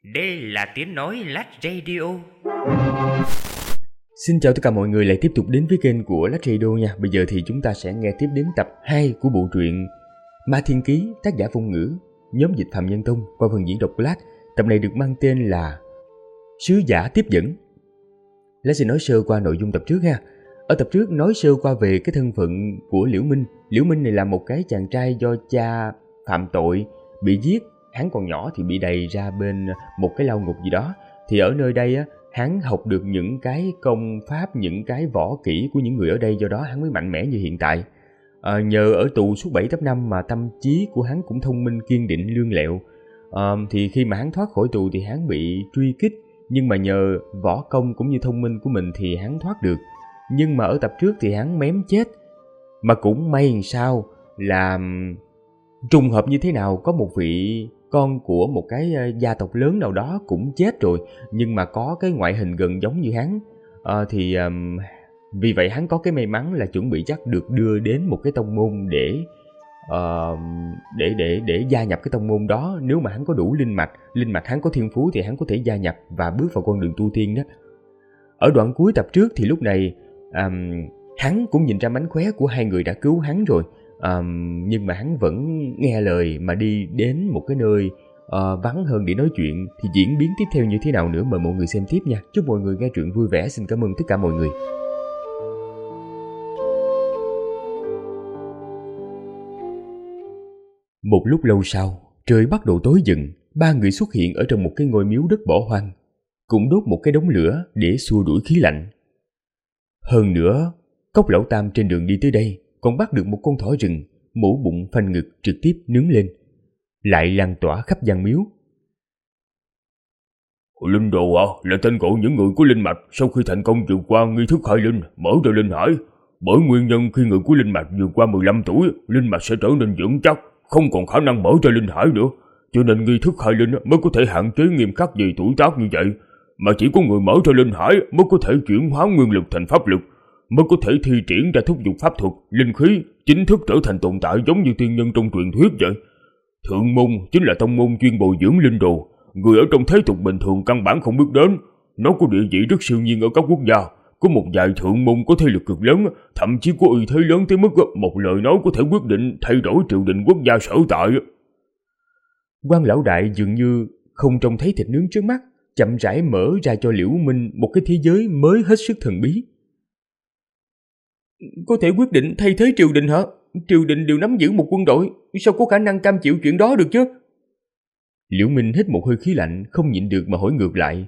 Đây là tiếng nói Lách Radio. Xin chào tất cả mọi người lại tiếp tục đến với kênh của Lách Radio nha. Bây giờ thì chúng ta sẽ nghe tiếp đến tập 2 của bộ truyện Ma Thiên Ký, tác giả Phong Ngữ, nhóm dịch Phạm Nhân Tông qua phần diễn đọc của Lách. Tập này được mang tên là Sứ Giả Tiếp Dẫn. Lách sẽ nói sơ qua nội dung tập trước ha. Ở tập trước nói sơ qua về cái thân phận của Liễu Minh. Liễu Minh này là một cái chàng trai do cha phạm tội bị giết. Hắn còn nhỏ thì bị đày ra bên một cái lao ngục gì đó. Thì ở nơi đây á, hắn học được những cái công pháp, những cái võ kỹ của những người ở đây, do đó hắn mới mạnh mẽ như hiện tại. Nhờ ở tù suốt 7-8 năm mà tâm trí của hắn cũng thông minh, kiên định, lương lẹo. Thì khi mà hắn thoát khỏi tù thì hắn bị truy kích, nhưng mà nhờ võ công cũng như thông minh của mình thì hắn thoát được. Nhưng mà ở tập trước thì hắn mém chết. Mà cũng may làm sao là trùng hợp như thế nào, có một vị con của một cái gia tộc lớn nào đó cũng chết rồi, nhưng mà có cái ngoại hình gần giống như hắn. Vì vậy hắn có cái may mắn là chuẩn bị chắc được đưa đến một cái tông môn để gia nhập cái tông môn đó. Nếu mà hắn có đủ linh mạch hắn có thiên phú thì hắn có thể gia nhập và bước vào con đường tu tiên đó. Ở đoạn cuối tập trước thì lúc này hắn cũng nhìn ra mánh khóe của hai người đã cứu hắn rồi. Nhưng mà hắn vẫn nghe lời mà đi đến một cái nơi vắng hơn để nói chuyện. Thì diễn biến tiếp theo như thế nào nữa mời mọi người xem tiếp nha. Chúc mọi người nghe truyện vui vẻ. Xin cảm ơn tất cả mọi người. Một lúc lâu sau, trời bắt đầu tối dần. Ba người xuất hiện ở trong một cái ngôi miếu đất bỏ hoang, cũng đốt một cái đống lửa để xua đuổi khí lạnh. Hơn nữa, Cốc Lão Tam trên đường đi tới đây còn bắt được một con thỏ rừng, mổ bụng phanh ngực trực tiếp nướng lên, lại lan tỏa khắp gian miếu. Linh đồ là tên gọi những người của linh mạch sau khi thành công vượt qua nghi thức khai linh, mở ra linh hải. Bởi nguyên nhân khi người của linh mạch vượt qua 15 tuổi, linh mạch sẽ trở nên vững chắc, không còn khả năng mở ra linh hải nữa. Cho nên nghi thức khai linh mới có thể hạn chế nghiêm khắc về tuổi tác như vậy, mà chỉ có người mở ra linh hải mới có thể chuyển hóa nguyên lực thành pháp lực, mới có thể thi triển ra thúc giục pháp thuật, linh khí, chính thức trở thành tồn tại giống như tiên nhân trong truyền thuyết vậy. Thượng môn chính là tông môn chuyên bồi dưỡng linh đồ, người ở trong thế tục bình thường căn bản không biết đến. Nó có địa vị rất siêu nhiên ở các quốc gia, có một vài thượng môn có thế lực cực lớn, thậm chí có uy thế lớn tới mức một lời nói có thể quyết định thay đổi triều đình quốc gia sở tại. Quan lão đại dường như không trông thấy thịt nướng trước mắt, chậm rãi mở ra cho Liễu Minh một cái thế giới mới hết sức thần bí. Có thể quyết định thay thế triều đình hả? Triều đình đều nắm giữ một quân đội, sao có khả năng cam chịu chuyện đó được chứ? Liễu Minh hít một hơi khí lạnh, không nhịn được mà hỏi ngược lại.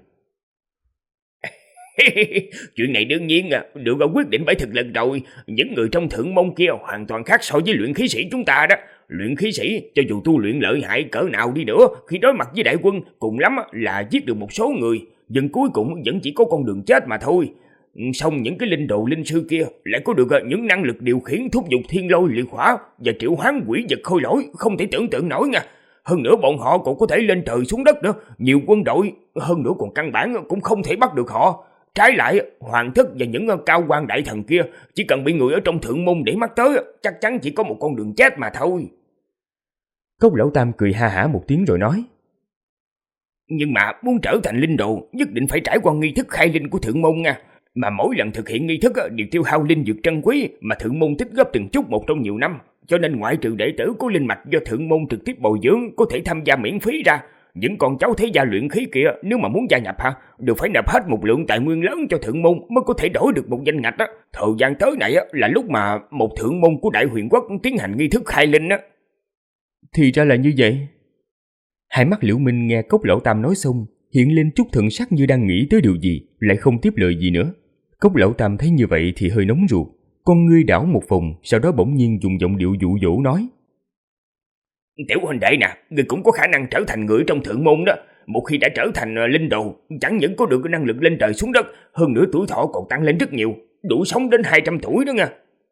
Chuyện này đương nhiên được quyết định bởi thực lực rồi. Những người trong thượng môn kia hoàn toàn khác so với luyện khí sĩ chúng ta đó. Luyện khí sĩ cho dù tu luyện lợi hại cỡ nào đi nữa, khi đối mặt với đại quân cùng lắm là giết được một số người, nhưng cuối cùng vẫn chỉ có con đường chết mà thôi. Xong những cái linh đồ linh sư kia lại có được những năng lực điều khiển thúc giục thiên lôi liệt hỏa và triệu hoán quỷ vật khôi lỗi không thể tưởng tượng nổi nha. Hơn nữa bọn họ còn có thể lên trời xuống đất nữa, nhiều quân đội, hơn nữa còn căn bản cũng không thể bắt được họ. Trái lại, hoàng thất và những cao quan đại thần kia chỉ cần bị người ở trong thượng môn để mắt tới, chắc chắn chỉ có một con đường chết mà thôi. Cốc Lão Tam cười ha hả một tiếng rồi nói. Nhưng mà muốn trở thành linh đồ nhất định phải trải qua nghi thức khai linh của thượng môn nha. Mà mỗi lần thực hiện nghi thức đều tiêu hao linh dược trân quý mà thượng môn tích góp từng chút một trong nhiều năm. Cho nên ngoại trừ đệ tử của linh mạch do thượng môn trực tiếp bồi dưỡng có thể tham gia miễn phí ra, những con cháu thế gia luyện khí kia nếu mà muốn gia nhập đều phải nộp hết một lượng tài nguyên lớn cho thượng môn mới có thể đổi được một danh ngạch đó. Thời gian tới này là lúc mà một thượng môn của Đại Huyền Quốc tiến hành nghi thức khai linh. Thì ra là như vậy. Hai mắt Liễu Minh nghe Cốc Lão Tam nói xong hiện lên chút thần sắc như đang nghĩ tới điều gì, lại không tiếp lời gì nữa. Cốc Lão Tam thấy như vậy thì hơi nóng ruột, con ngươi đảo một vòng, sau đó bỗng nhiên dùng giọng điệu dụ dỗ nói. Tiểu huynh đệ nè, người cũng có khả năng trở thành người trong thượng môn đó. Một khi đã trở thành linh đồ, chẳng những có được năng lực lên trời xuống đất, hơn nữa tuổi thọ còn tăng lên rất nhiều, đủ sống đến 200 tuổi đó nha.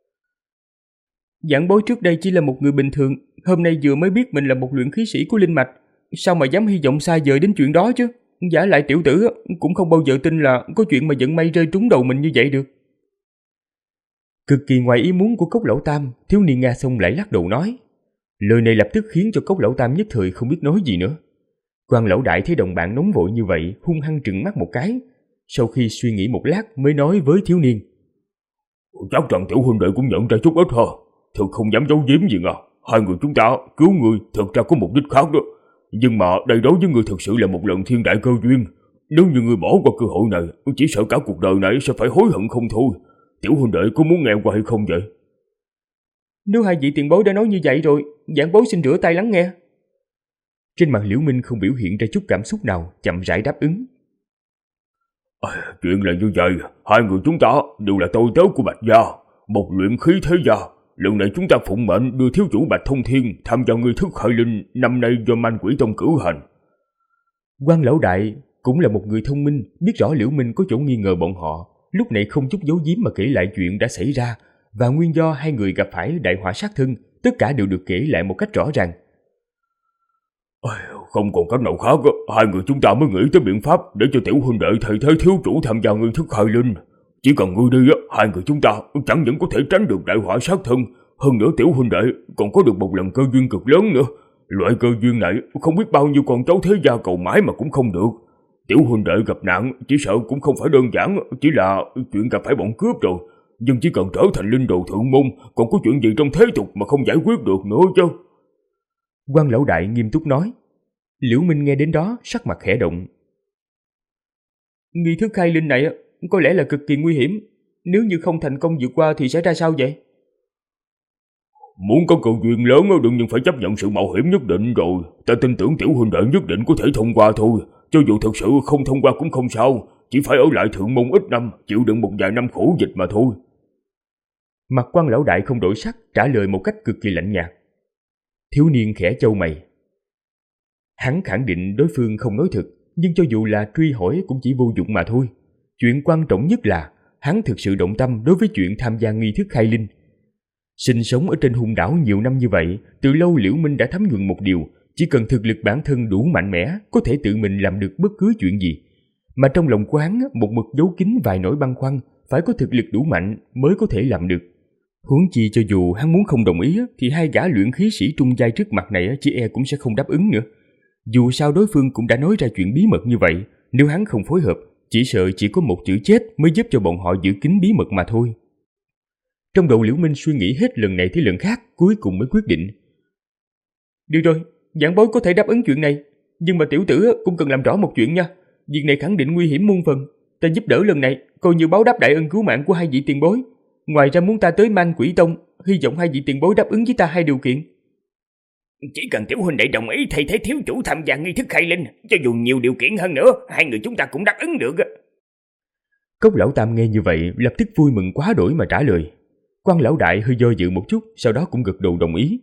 Giảng bối trước đây chỉ là một người bình thường, hôm nay vừa mới biết mình là một luyện khí sĩ của linh mạch, sao mà dám hy vọng xa vời đến chuyện đó chứ? Giả lại tiểu tử cũng không bao giờ tin là có chuyện mà vận may rơi trúng đầu mình như vậy được. Cực kỳ ngoài ý muốn của Cốc Lão Tam, thiếu niên nghe xong lại lắc đầu nói. Lời này lập tức khiến cho Cốc Lão Tam nhất thời không biết nói gì nữa. Quan lão đại thấy đồng bạn nóng vội như vậy, hung hăng trừng mắt một cái. Sau khi suy nghĩ một lát mới nói với thiếu niên: Chắc rằng tiểu huynh đệ cũng nhận ra chút ít ha. Thật không dám giấu giếm gì ngà. Hai người chúng ta cứu người thật ra có mục đích khác đó. Nhưng mà đây đối với người thực sự là một lần thiên đại cơ duyên. Nếu như người bỏ qua cơ hội này, chỉ sợ cả cuộc đời này sẽ phải hối hận không thôi. Tiểu huynh đệ có muốn nghe qua hay không vậy? Nếu hai vị tiền bối đã nói như vậy rồi, giảng bối xin rửa tay lắng nghe. Trên mặt Liễu Minh không biểu hiện ra chút cảm xúc nào, chậm rãi đáp ứng. Chuyện là như vậy, hai người chúng ta đều là tôi tớ của Bạch gia, một luyện khí thế gia. Lần này chúng ta phụng mệnh đưa thiếu chủ Bạch Thông Thiên tham gia nghi thức khai linh năm nay do Man Quỷ Tông cử hành. Quan lão đại cũng là một người thông minh, biết rõ Liễu Minh có chỗ nghi ngờ bọn họ, lúc này không chút giấu giếm mà kể lại chuyện đã xảy ra và nguyên do hai người gặp phải đại họa sát thân, tất cả đều được kể lại một cách rõ ràng. Không còn cách nào khác, hai người chúng ta mới nghĩ tới biện pháp để cho tiểu huynh đệ thay thế thiếu chủ tham gia nghi thức khai linh. Chỉ cần ngươi đi, hai người chúng ta chẳng những có thể tránh được đại họa sát thân, hơn nữa tiểu huynh đệ còn có được một lần cơ duyên cực lớn nữa. Loại cơ duyên này không biết bao nhiêu con cháu thế gia cầu mãi mà cũng không được. Tiểu huynh đệ gặp nạn chỉ sợ cũng không phải đơn giản chỉ là chuyện gặp phải bọn cướp rồi, nhưng chỉ cần trở thành linh đồ thượng môn, còn có chuyện gì trong thế tục mà không giải quyết được nữa chứ. Quan lão đại nghiêm túc nói. Liễu Minh nghe đến đó sắc mặt khẽ động. Nghi thức khai linh này có lẽ là cực kỳ nguy hiểm, nếu như không thành công vượt qua thì sẽ ra sao vậy? Muốn có cơ duyên lớn đương nhiên phải chấp nhận sự mạo hiểm nhất định rồi. Ta tin tưởng tiểu huynh đệ nhất định có thể thông qua thôi. Cho dù thật sự không thông qua cũng không sao, chỉ phải ở lại thượng môn ít năm, chịu đựng một vài năm khổ dịch mà thôi. Mặt Quan lão đại không đổi sắc, trả lời một cách cực kỳ lạnh nhạt. Thiếu niên khẽ chau mày. Hắn khẳng định đối phương không nói thật, nhưng cho dù là truy hỏi cũng chỉ vô dụng mà thôi. Chuyện quan trọng nhất là hắn thực sự động tâm đối với chuyện tham gia nghi thức khai linh. Sinh sống ở trên hung đảo nhiều năm như vậy, từ lâu Liễu Minh đã thấm nhuần một điều, chỉ cần thực lực bản thân đủ mạnh mẽ, có thể tự mình làm được bất cứ chuyện gì. Mà trong lòng của hắn một mực giấu kín vài nỗi băn khoăn, phải có thực lực đủ mạnh mới có thể làm được. Huống chi cho dù hắn muốn không đồng ý thì hai gã luyện khí sĩ trung giai trước mặt này chỉ e cũng sẽ không đáp ứng nữa. Dù sao đối phương cũng đã nói ra chuyện bí mật như vậy, nếu hắn không phối hợp, chỉ sợ chỉ có một chữ chết mới giúp cho bọn họ giữ kín bí mật mà thôi. Trong đầu Liễu Minh suy nghĩ hết lần này tới lần khác, cuối cùng mới quyết định. Được rồi, giảng bối có thể đáp ứng chuyện này, nhưng mà tiểu tử cũng cần làm rõ một chuyện nha. Việc này khẳng định nguy hiểm muôn phần, ta giúp đỡ lần này coi như báo đáp đại ân cứu mạng của hai vị tiền bối. Ngoài ra muốn ta tới Man Quỷ Tông, hy vọng hai vị tiền bối đáp ứng với ta hai điều kiện. Chỉ cần tiểu huynh đệ đồng ý thay thế thiếu chủ tham gia nghi thức khai linh, cho dù nhiều điều kiện hơn nữa, hai người chúng ta cũng đáp ứng được. Cốc lão tam nghe như vậy lập tức vui mừng quá đổi mà trả lời. Quan lão đại hơi do dự một chút, sau đó cũng gật đầu đồng ý.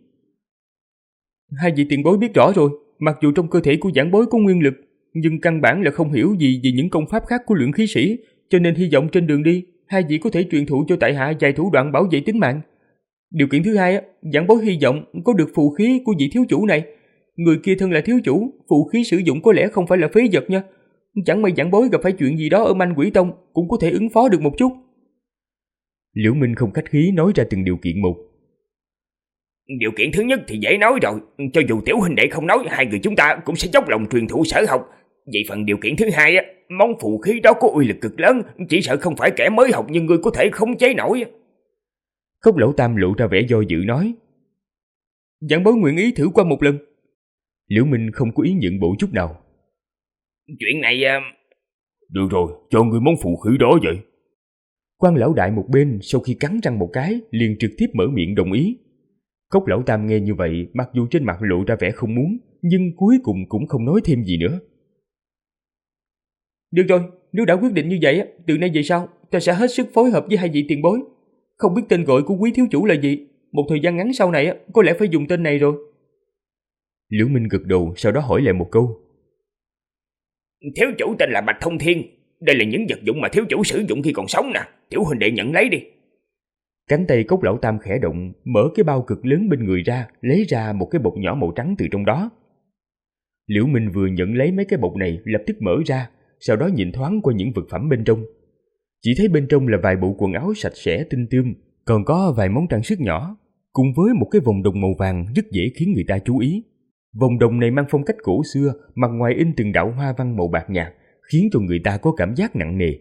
Hai vị tiền bối biết rõ rồi, mặc dù trong cơ thể của giảng bối có nguyên lực, nhưng căn bản là không hiểu gì về những công pháp khác của luyện khí sĩ, cho nên hy vọng trên đường đi, hai vị có thể truyền thụ cho tại hạ vài thủ đoạn bảo vệ tính mạng. Điều kiện thứ hai, giảng bối hy vọng có được phù khí của vị thiếu chủ này. Người kia thân là thiếu chủ, phù khí sử dụng có lẽ không phải là phế vật nha. Chẳng may giảng bối gặp phải chuyện gì đó ở Man Quỷ Tông, cũng có thể ứng phó được một chút. Liễu Minh không khách khí nói ra từng điều kiện một. Điều kiện thứ nhất thì dễ nói rồi, cho dù tiểu huynh đệ không nói, hai người chúng ta cũng sẽ dốc lòng truyền thụ sở học. Vậy phần điều kiện thứ hai, món phù khí đó có uy lực cực lớn, chỉ sợ không phải kẻ mới học nhưng ngươi có thể khống chế nổi. Cốc lão tam lộ ra vẻ do dự nói. Giảng bối nguyện ý thử qua một lần. Liễu Minh không có ý nhượng bộ chút nào. Chuyện này... Được rồi, cho ngươi món phù khí đó vậy. Quan lão đại một bên sau khi cắn răng một cái liền trực tiếp mở miệng đồng ý. Cốc lão tam nghe như vậy, mặc dù trên mặt lộ ra vẻ không muốn, nhưng cuối cùng cũng không nói thêm gì nữa. Được rồi, nếu đã quyết định như vậy, từ nay về sau ta sẽ hết sức phối hợp với hai vị tiền bối. Không biết tên gọi của quý thiếu chủ là gì, một thời gian ngắn sau này có lẽ phải dùng tên này rồi. Liễu Minh gật đầu, sau đó hỏi lại một câu. Thiếu chủ tên là Bạch Thông Thiên, đây là những vật dụng mà thiếu chủ sử dụng khi còn sống nè, tiểu huynh đệ nhận lấy đi. Cánh tay Cốc lão tam khẽ động, mở cái bao cực lớn bên người ra, lấy ra một cái bọc nhỏ màu trắng từ trong đó. Liễu Minh vừa nhận lấy mấy cái bọc này lập tức mở ra, sau đó nhìn thoáng qua những vật phẩm bên trong. Chỉ thấy bên trong là vài bộ quần áo sạch sẽ tinh tươm, còn có vài món trang sức nhỏ, cùng với một cái vòng đồng màu vàng rất dễ khiến người ta chú ý. Vòng đồng này mang phong cách cổ xưa, mặt ngoài in từng đạo hoa văn màu bạc nhạt, khiến cho người ta có cảm giác nặng nề.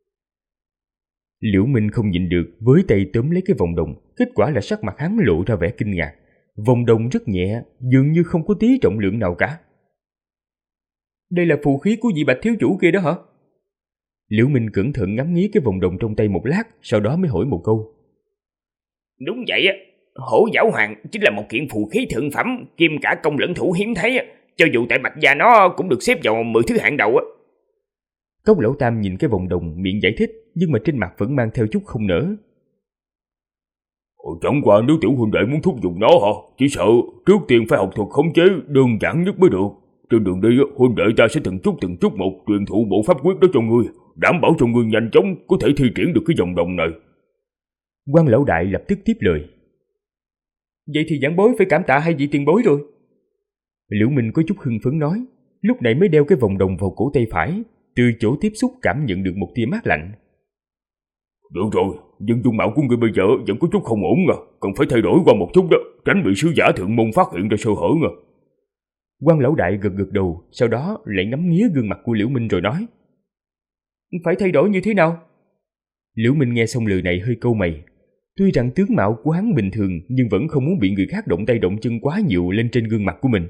Liễu Minh không nhịn được, với tay tóm lấy cái vòng đồng, kết quả là sắc mặt hắn lộ ra vẻ kinh ngạc. Vòng đồng rất nhẹ, dường như không có tí trọng lượng nào cả. Đây là phù khí của vị Bạch thiếu chủ kia đó hả? Liễu Minh cẩn thận ngắm nghía cái vòng đồng trong tay một lát, sau đó mới hỏi một câu. Đúng vậy á, Hổ Giảo Hoàng chính là một kiện phù khí thượng phẩm, kim cả công lẫn thủ hiếm thấy á, cho dù tại Bạch gia nó cũng được xếp vào 10 thứ hạng đầu á. Cốc Lão Tam nhìn cái vòng đồng, miệng giải thích, nhưng mà trên mặt vẫn mang theo chút không nỡ. Chẳng qua nếu tiểu huynh đệ muốn thúc giục nó hả? Chỉ sợ trước tiên phải học thuật khống chế đơn giản nhất mới được. Trên đường đi huynh đệ ta sẽ từng chút một truyền thụ bộ pháp quyết đó cho ngươi, đảm bảo cho ngươi nhanh chóng có thể thi triển được cái vòng đồng này. Quan Lão Đại lập tức tiếp lời. Vậy thì giảng bối phải cảm tạ hai vị tiền bối rồi. Liễu Minh có chút hưng phấn nói, lúc này mới đeo cái vòng đồng vào cổ tay phải, từ chỗ tiếp xúc cảm nhận được một tia mát lạnh. Được rồi, nhưng dung mạo của ngươi bây giờ vẫn có chút không ổn à, cần phải thay đổi qua một chút đó, tránh bị sứ giả thượng môn phát hiện ra sơ hở à. Quan Lão Đại gật gật đầu, sau đó lại ngắm nghía gương mặt của Liễu Minh rồi nói. Phải thay đổi như thế nào? Liễu Minh nghe xong lời này hơi cau mày. Tuy rằng tướng mạo của hắn bình thường, nhưng vẫn không muốn bị người khác động tay động chân quá nhiều lên trên gương mặt của mình.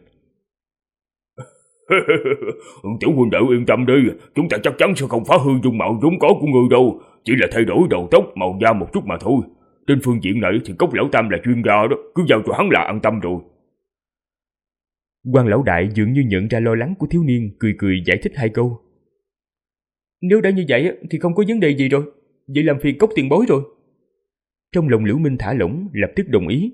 Tiểu huynh đệ yên tâm đi, chúng ta chắc chắn sẽ không phá hư dung mạo vốn có của ngươi đâu, chỉ là thay đổi đầu tóc, màu da một chút mà thôi. Trên phương diện này thì Cốc Lão Tam là chuyên gia đó, cứ giao cho hắn là an tâm rồi. Quan Lão Đại dường như nhận ra lo lắng của thiếu niên, cười cười giải thích hai câu. Nếu đã như vậy thì không có vấn đề gì rồi, vậy làm phiền Cốc tiền bối rồi. Trong lòng Liễu Minh thả lỏng, lập tức đồng ý.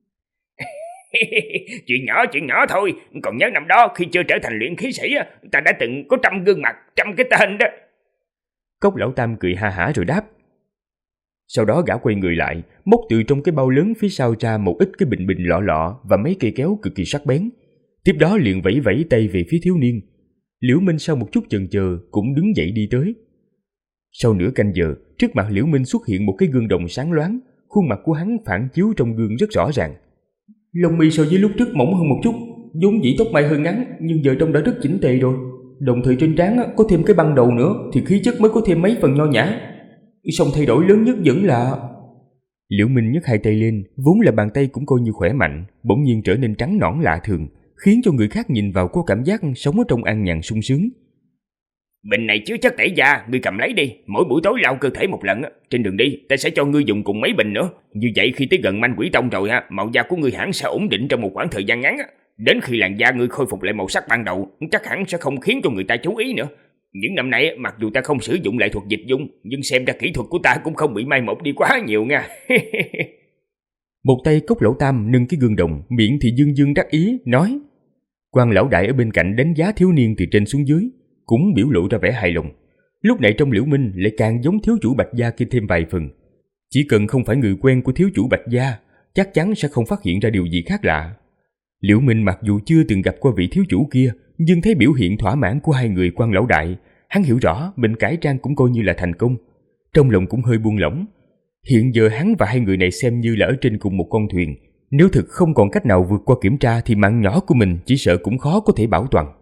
Chuyện nhỏ thôi, còn nhớ năm đó khi chưa trở thành luyện khí sĩ ta đã từng có 100 gương mặt, 100 cái tên đó. Cốc Lão Tam cười ha hả rồi đáp. Sau đó gã quay người lại, móc từ trong cái bao lớn phía sau ra một ít cái bình lọ lọ và mấy cây kéo cực kỳ sắc bén. Tiếp đó liền vẫy vẫy tay về phía thiếu niên. Liễu Minh sau một chút chần chờ cũng đứng dậy đi tới. Sau nửa canh giờ, trước mặt Liễu Minh xuất hiện một cái gương đồng sáng loáng, khuôn mặt của hắn phản chiếu trong gương rất rõ ràng. Lông mi so với lúc trước mỏng hơn một chút, vốn dĩ tóc mai hơi ngắn nhưng giờ trông đã rất chỉnh tề rồi. Đồng thời trên trán có thêm cái băng đầu nữa thì khí chất mới có thêm mấy phần nho nhã. Song thay đổi lớn nhất vẫn là... Liễu Minh nhấc hai tay lên, vốn là bàn tay cũng coi như khỏe mạnh, bỗng nhiên trở nên trắng nõn lạ thường, khiến cho người khác nhìn vào có cảm giác sống ở trong an nhàn sung sướng. Bình này chứa chất tẩy da, ngươi cầm lấy đi, mỗi buổi tối lau cơ thể một lần. Trên đường đi, ta sẽ cho ngươi dùng cùng mấy bình nữa. Như vậy khi tới gần Manh Quỷ Tông rồi màu da của ngươi hẳn sẽ ổn định trong một khoảng thời gian ngắn. Đến khi làn da ngươi khôi phục lại màu sắc ban đầu, chắc hẳn sẽ không khiến cho người ta chú ý nữa. Những năm nay, mặc dù ta không sử dụng lại thuật dịch dung, nhưng xem ra kỹ thuật của ta cũng không bị mai một đi quá nhiều nha. Một tay Cốc Lão Tam nâng cái gương đồng, miệng thì dương dương đắc ý, nói. Quan Lão Đại ở bên cạnh đánh giá thiếu niên từ trên xuống dưới, cũng biểu lộ ra vẻ hài lòng. Lúc này trong Liễu Minh lại càng giống thiếu chủ Bạch gia kia thêm vài phần. Chỉ cần không phải người quen của thiếu chủ Bạch gia, chắc chắn sẽ không phát hiện ra điều gì khác lạ. Liễu Minh mặc dù chưa từng gặp qua vị thiếu chủ kia, nhưng thấy biểu hiện thỏa mãn của hai người Quan Lão Đại, hắn hiểu rõ mình cải trang cũng coi như là thành công. Trong lòng cũng hơi buông lỏng. Hiện giờ hắn và hai người này xem như là ở trên cùng một con thuyền. Nếu thực không còn cách nào vượt qua kiểm tra thì mạng nhỏ của mình chỉ sợ cũng khó có thể bảo toàn.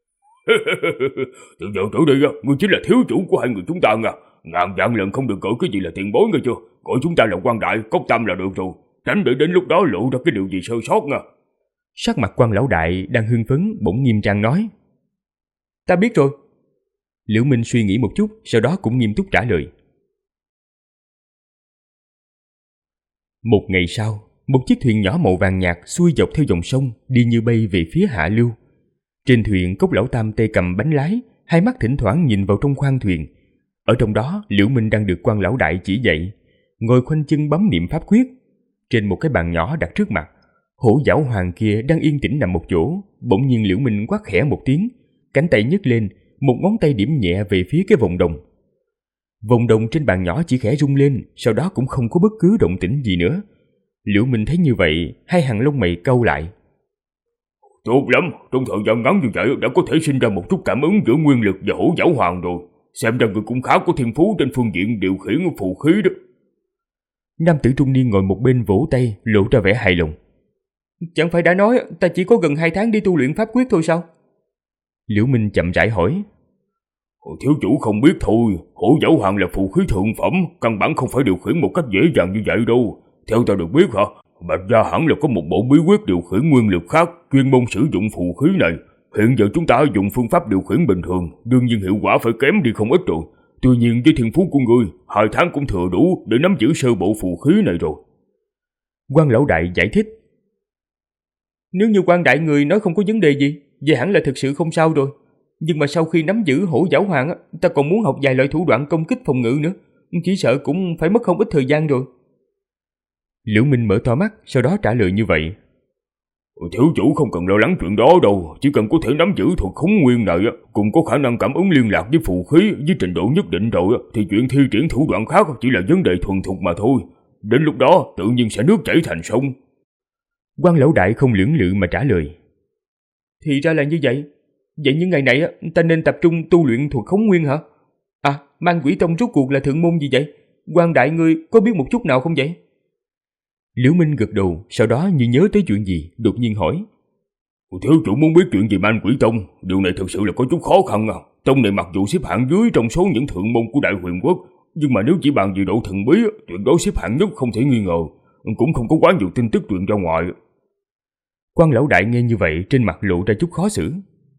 Từ giờ trở đi ngươi chính là thiếu chủ của hai người chúng ta nha. Ngàn vạn lần không được gọi cái gì là tiền bối nghe chưa. Gọi chúng ta là Quan Đại, Cốc Tam là được rồi. Tránh để đến lúc đó lộ ra cái điều gì sơ sót nha. Sắc mặt Quan Lão Đại đang hưng phấn bỗng nghiêm trang nói. Ta biết rồi. Liễu Minh suy nghĩ một chút, sau đó cũng nghiêm túc trả lời. Một ngày sau, một chiếc thuyền nhỏ màu vàng nhạt xuôi dọc theo dòng sông đi như bay về phía hạ lưu. Trên thuyền Cốc Lão Tam tay cầm bánh lái, hai mắt thỉnh thoảng nhìn vào trong khoang thuyền. Ở trong đó Liễu Minh đang được Quan Lão Đại chỉ dạy, ngồi khoanh chân bấm niệm pháp quyết. Trên một cái bàn nhỏ đặt trước mặt, Hổ Giảo Hoàng kia đang yên tĩnh nằm một chỗ. Bỗng nhiên Liễu Minh quát khẽ một tiếng, cánh tay nhấc lên, một ngón tay điểm nhẹ về phía cái vòng đồng. Vòng đồng trên bàn nhỏ chỉ khẽ rung lên, sau đó cũng không có bất cứ động tĩnh gì nữa. Liễu Minh thấy như vậy, hai hàng lông mày cau lại. Tốt lắm, trong thời gian ngắn như vậy đã có thể sinh ra một chút cảm ứng giữa nguyên lực và Hổ Giảo Hoàng rồi. Xem ra người cũng khá có thiên phú trên phương diện điều khiển phù khí đó. Nam tử trung niên ngồi một bên vỗ tay, lộ ra vẻ hài lòng. Chẳng phải đã nói ta chỉ có gần 2 tháng đi tu luyện pháp quyết thôi sao? Liễu Minh chậm rãi hỏi. Thiếu chủ không biết thôi, hổ giáo hoàng là phù khí thượng phẩm, căn bản không phải điều khiển một cách dễ dàng như vậy đâu. Theo ta được biết Bạch gia hẳn là có một bộ bí quyết điều khiển nguyên lực khác, chuyên môn sử dụng phù khí này. Hiện giờ chúng ta dùng phương pháp điều khiển bình thường, đương nhiên hiệu quả phải kém đi không ít rồi. Tuy nhiên với thiên phú của ngươi, 2 tháng cũng thừa đủ để nắm giữ sơ bộ phù khí này rồi. Quan lão đại giải thích. Nếu như quan đại người nói không có vấn đề gì, vậy hẳn là thực sự không sao rồi. Nhưng mà sau khi nắm giữ hổ giáo hoàng, ta còn muốn học vài loại thủ đoạn công kích phòng ngự nữa. Chỉ sợ cũng phải mất không ít thời gian rồi. Liễu Minh mở to mắt, sau đó trả lời như vậy. Thiếu chủ không cần lo lắng chuyện đó đâu, chỉ cần có thể nắm giữ thuật khống nguyên này, cùng có khả năng cảm ứng liên lạc với phù khí với trình độ nhất định rồi, thì chuyện thi triển thủ đoạn khác chỉ là vấn đề thuần thục mà thôi. Đến lúc đó tự nhiên sẽ nước chảy thành sông. Quan lão đại không lưỡng lự mà trả lời. Thì ra là như vậy. Vậy những ngày này ta nên tập trung tu luyện thuật khống nguyên hả? À, Man Quỷ Tông rốt cuộc là thượng môn gì vậy? Quan đại ngươi có biết một chút nào không vậy? Liễu Minh gật đầu, sau đó như nhớ tới chuyện gì, đột nhiên hỏi. Thiếu chủ muốn biết chuyện gì Man Quỷ Tông? Điều này thực sự là có chút khó khăn. Tông này mặc dù xếp hạng dưới trong số những thượng môn của Đại Huyền Quốc, nhưng mà nếu chỉ bàn về độ thần bí, tuyệt đối xếp hạng nhất không thể nghi ngờ. Cũng không có quá nhiều tin tức truyền ra ngoài. Quan lão đại nghe như vậy, trên mặt lộ ra chút khó xử.